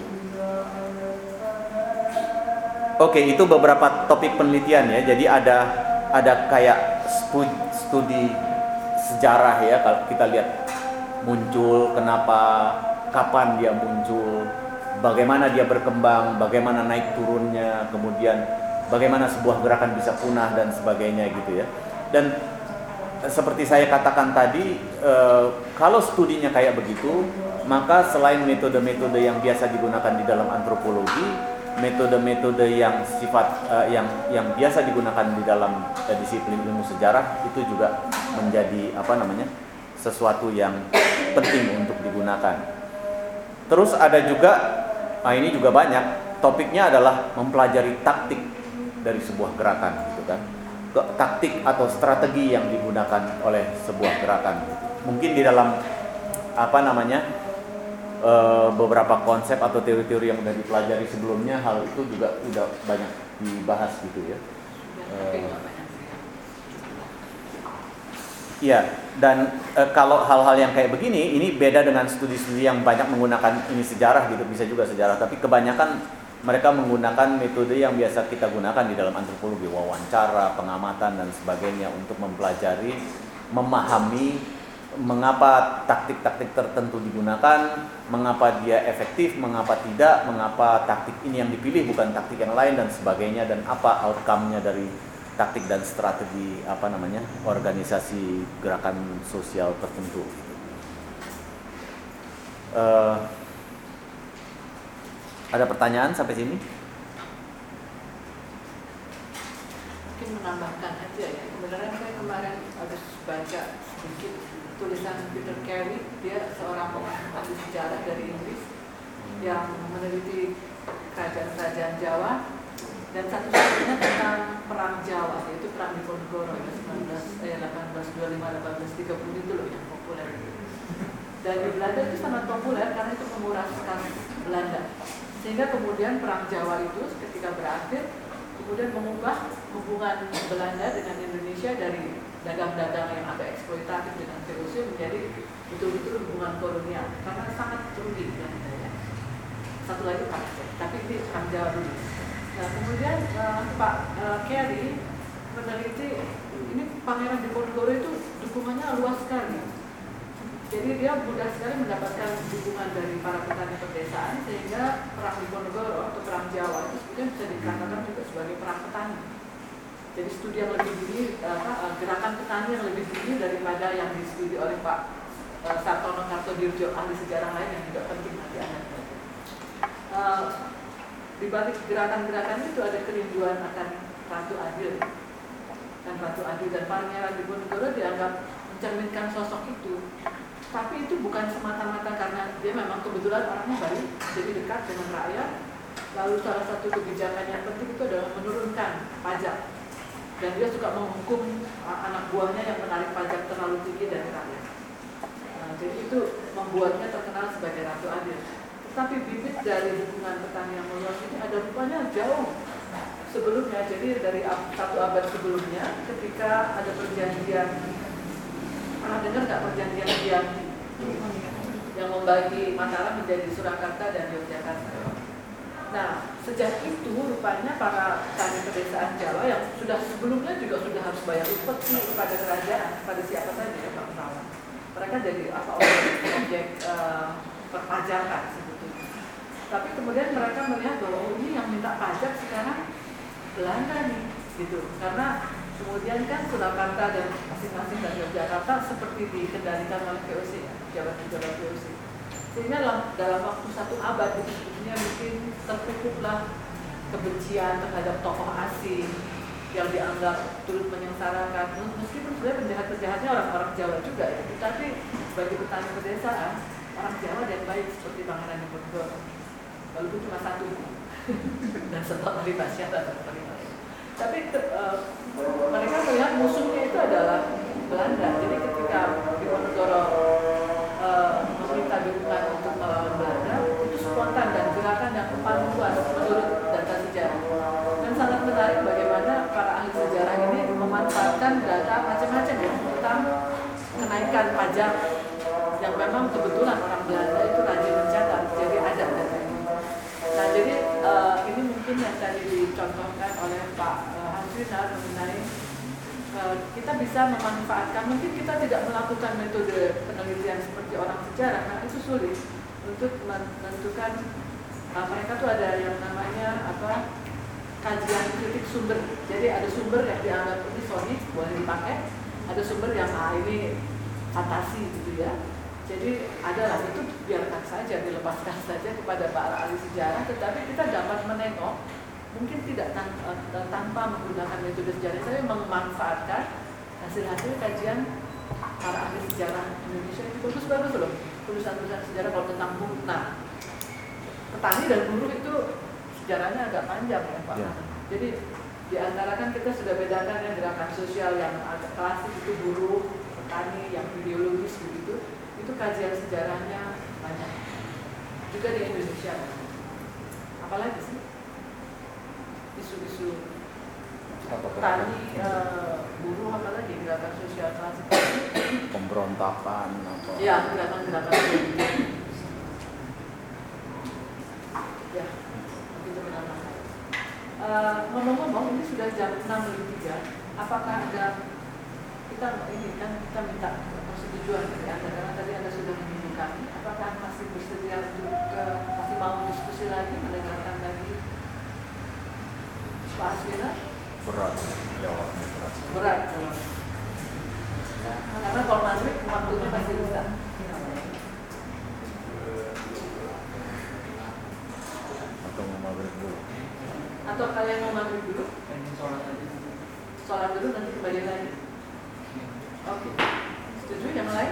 Oke, itu beberapa topik penelitian ya. Jadi ada ada kayak studi, studi sejarah ya, kalau kita lihat muncul, kenapa, kapan dia muncul, bagaimana dia berkembang, bagaimana naik turunnya, kemudian bagaimana sebuah gerakan bisa punah dan sebagainya gitu ya. Dan seperti saya katakan tadi, eh, kalau studinya kayak begitu, maka selain metode-metode yang biasa digunakan di dalam antropologi, metode-metode yang sifat eh, yang yang biasa digunakan di dalam eh, disiplin ilmu sejarah itu juga menjadi apa namanya sesuatu yang penting untuk digunakan. Terus ada juga, nah ini juga banyak, topiknya adalah mempelajari taktik dari sebuah gerakan gitu kan, taktik atau strategi yang digunakan oleh sebuah gerakan. Mungkin di dalam apa namanya e, beberapa konsep atau teori-teori yang sudah dipelajari sebelumnya, hal itu juga sudah banyak dibahas gitu ya. Iya, dan e, kalau hal-hal yang kayak begini, ini beda dengan studi-studi yang banyak menggunakan ini sejarah gitu, bisa juga sejarah, tapi kebanyakan mereka menggunakan metode yang biasa kita gunakan di dalam antropologi, wawancara, pengamatan dan sebagainya untuk mempelajari, memahami mengapa taktik-taktik tertentu digunakan, mengapa dia efektif, mengapa tidak, mengapa taktik ini yang dipilih bukan taktik yang lain dan sebagainya, dan apa outcome-nya dari taktik dan strategi apa namanya organisasi gerakan sosial tertentu. Uh, ada pertanyaan sampai sini? Mungkin menambahkan aja ya. Sebenarnya saya kemarin habis baca sedikit tulisan Peter Carey, dia seorang ahli sejarah dari Inggris yang meneliti kerajaan-kerajaan Jawa, dan satu-satunya tentang perang Jawa, yaitu perang Diponegoro ya, delapan belas dua puluh lima sampai delapan belas tiga puluh itu loh yang populer. Dan di Belanda itu sangat populer karena itu memuraskan Belanda. Sehingga kemudian perang Jawa itu ketika berakhir, kemudian mengubah hubungan Belanda dengan Indonesia dari dagang-dagang yang agak eksploitatif dengan V O C menjadi betul-betul hubungan kolonial, karena sangat rugi Belanda ya. Satu lagi Pak, tapi ini perang Jawa dulu. Nah kemudian uh, Pak uh, Kerry meneliti ini Pangeran Diponegoro itu dukungannya luas sekali. Jadi dia mudah sekali mendapatkan dukungan dari para petani pedesaan sehingga perang Diponegoro atau perang Jawa itu sebenarnya bisa dikatakan juga sebagai perang petani. Jadi studi yang lebih dini, uh, gerakan petani yang lebih dini daripada yang distudi oleh Pak uh, Sartono Kartodirjo, ahli sejarah lain yang juga penting nanti Anda belajar. Uh, di balik gerakan-gerakan itu ada kerinduan akan Ratu Adil. Dan Ratu Adil dan Pangeran Diponegoro dianggap mencerminkan sosok itu. Tapi itu bukan semata-mata karena dia memang kebetulan orangnya baik, jadi dekat dengan rakyat. Lalu salah satu kebijakan yang penting itu adalah menurunkan pajak. Dan dia suka menghukum anak buahnya yang menarik pajak terlalu tinggi dari rakyat. Nah, jadi itu membuatnya terkenal sebagai Ratu Adil. Tetapi bibit dari dukungan petani yang meluas ini ada rupanya jauh sebelumnya. Jadi dari satu abad sebelumnya, ketika ada perjanjian, pernah dengar nggak perjanjian Giyanti yang membagi Mataram menjadi Surakarta dan Yogyakarta? Nah, sejak itu rupanya para petani pedesaan Jawa yang sudah sebelumnya juga sudah harus bayar upeti kepada kerajaan, pada siapa saja ya bangsawan. Mereka jadi apa objek, objek uh, perpajakan sebetulnya. Tapi kemudian mereka melihat bahwa oh, ini yang minta pajak sekarang Belanda nih, gitu. Karena kemudian kan Surakarta dan masing-masing dari Yogyakarta seperti dikendalikan oleh V O C, pejabat-pejabat V O C. Sehingga dalam, dalam waktu satu abad itu sebetulnya mungkin terpupuklah kebencian terhadap tokoh asing yang dianggap turut menyengsarakan. Meskipun sebenarnya penjahat-penjahatnya orang-orang Jawa juga ya, tetapi bagi petani pedesaan orang Jawa dan baik seperti Pangeran Diponegoro. Walaupun cuma satu dan setelah libasnya dan terima. Tapi uh, mereka melihat musuhnya itu adalah Belanda. Jadi ketika Diponegoro uh, meminta dukungan untuk melawan Belanda, itu spontan dan gerakan yang paling luas menurut data sejarah. Dan sangat menarik bagaimana para ahli sejarah ini memanfaatkan data macam-macam ya, tentang kenaikan pajak yang memang kebetulan orang Belanda itu rajin mencatat, jadi ada data ini. Nah jadi uh, ini mungkin yang tadi dicontohkan oleh Pak uh, Hasrinar mengenai uh, kita bisa memanfaatkan, mungkin kita tidak melakukan metode penelitian seperti orang sejarah, nah itu sulit untuk menentukan. Uh, mereka tuh ada yang namanya apa kajian kritik sumber. Jadi ada sumber yang dianggap ini solid boleh dipakai, ada sumber yang ah ini fantasi gitu ya. Jadi adalah itu biarkan saja, dilepaskan saja kepada para ahli sejarah, tetapi kita dapat menengok mungkin tidak tan tanpa menggunakan metode sejarah, tapi memanfaatkan hasil-hasil kajian para ahli sejarah Indonesia. Itu bagus-bagus loh tulisan-tulisan sejarah kalau tentang buruh. Nah, petani dan buruh itu sejarahnya agak panjang ya Pak. Ya. Jadi di antara kan kita sudah bedakan ya gerakan sosial yang agak klasik itu buruh, petani, yang ideologis begitu. Itu kajian sejarahnya banyak juga di Indonesia. Apalagi sih isu-isu petani, uh, buruh, apalagi gerakan sosial klasik, pemberontakan apa? Ya, gerakan-gerakan ya, begitu benar. Uh, ngomong-ngomong, ini sudah jam enam lebih tiga. Apakah ada kita ini kan kita minta persetujuan dari Anda karena tadi Anda sudah menunggu kami. Apakah masih bersedia untuk uh, masih mau diskusi lagi, mendengarkan lagi Pak Aswina? Berat, jawabnya berat. Berat. Nah, karena kalau maghrib waktunya masih bisa. Atau mau maghrib dulu? Atau kalian mau maghrib dulu? Sholat aja. Sholat dulu nanti kembali lagi. Oke, setuju yang lain?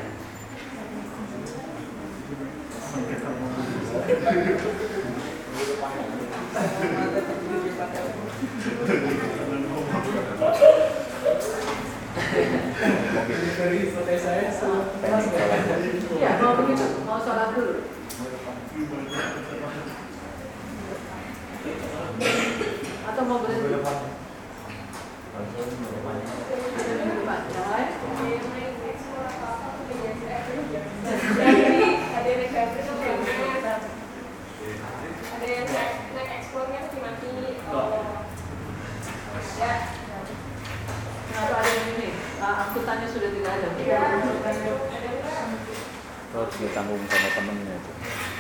Dari selesai saya Iya, mau begitu, mau sholat dulu. Atau mau berhenti? Yang lain? Ada yang naik explore-nya nanti angkutannya sudah tidak ada. Iya. Itu harus ditanggung sama temennya itu.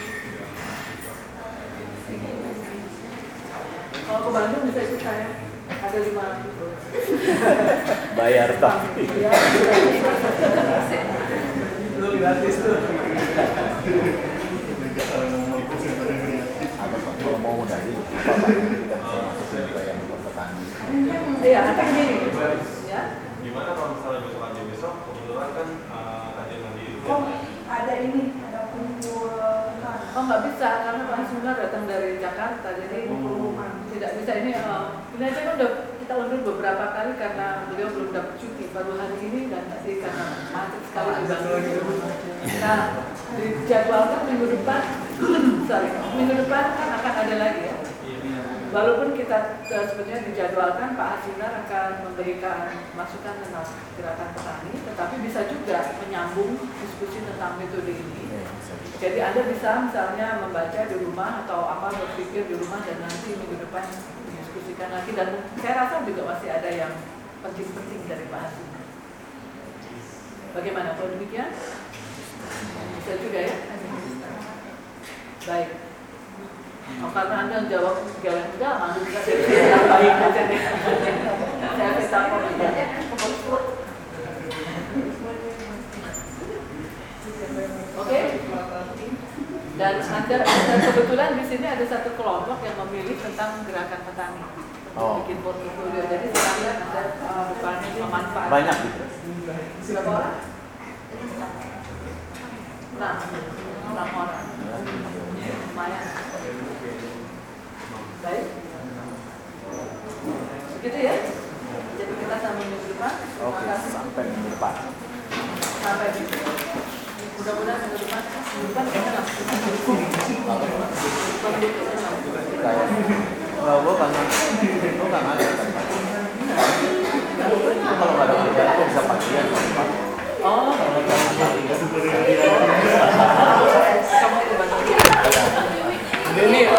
Kalau ke Bandung bisa ikut saya, ada lima ratus. Bayar tapi. Iya. Lu gratis tuh. Apa Pak? Kalau mau dari Pak, kita bisa masuk ke yang petani. Iya, atau gini, ya. Gimana kalau misalnya besok aja besok kebetulan kan uh, kajian mandiri Oh, ada ini, ada kumpul kan. Oh nggak bisa karena Pak Sunar datang dari Jakarta, jadi Pengumuman. tidak bisa ini. Uh, ini aja kan udah kita undur beberapa kali karena beliau belum dapat cuti baru hari ini dan nanti karena macet sekali di Bandung. Nah, dijadwalkan minggu depan, sorry, minggu depan kan akan ada lagi ya. Walaupun kita uh, sebenarnya dijadwalkan Pak Hasinar akan memberikan masukan tentang gerakan petani, tetapi bisa juga menyambung diskusi tentang metode ini. Jadi Anda bisa misalnya membaca di rumah atau apa berpikir di rumah dan nanti minggu depan didiskusikan lagi, dan saya rasa juga masih ada yang penting-penting dari Pak Hasinar. Bagaimana kalau demikian? Bisa juga ya? Baik. Oh, karena Anda jawab jalan enggak, Anda bisa jadi baik aja deh. Saya minta komentarnya. Oke? Dan Anda, dan kebetulan di sini ada satu kelompok yang memilih tentang gerakan petani. Oh. Bikin portfolio. Jadi sekalian Anda uh, bukan memanfaatkan. Banyak gitu. Berapa orang? Nah, enam orang. Lumayan. Baik. Begitu ya. Jadi kita sampai minggu depan. Terima Oke, kasih. sampai minggu depan. Sampai minggu depan. Mudah-mudahan minggu depan. Minggu depan kayaknya langsung. Kayak kalau gue kan gue kan ada kan. Itu kalau nggak ada kerjaan gue bisa pagian. Oh,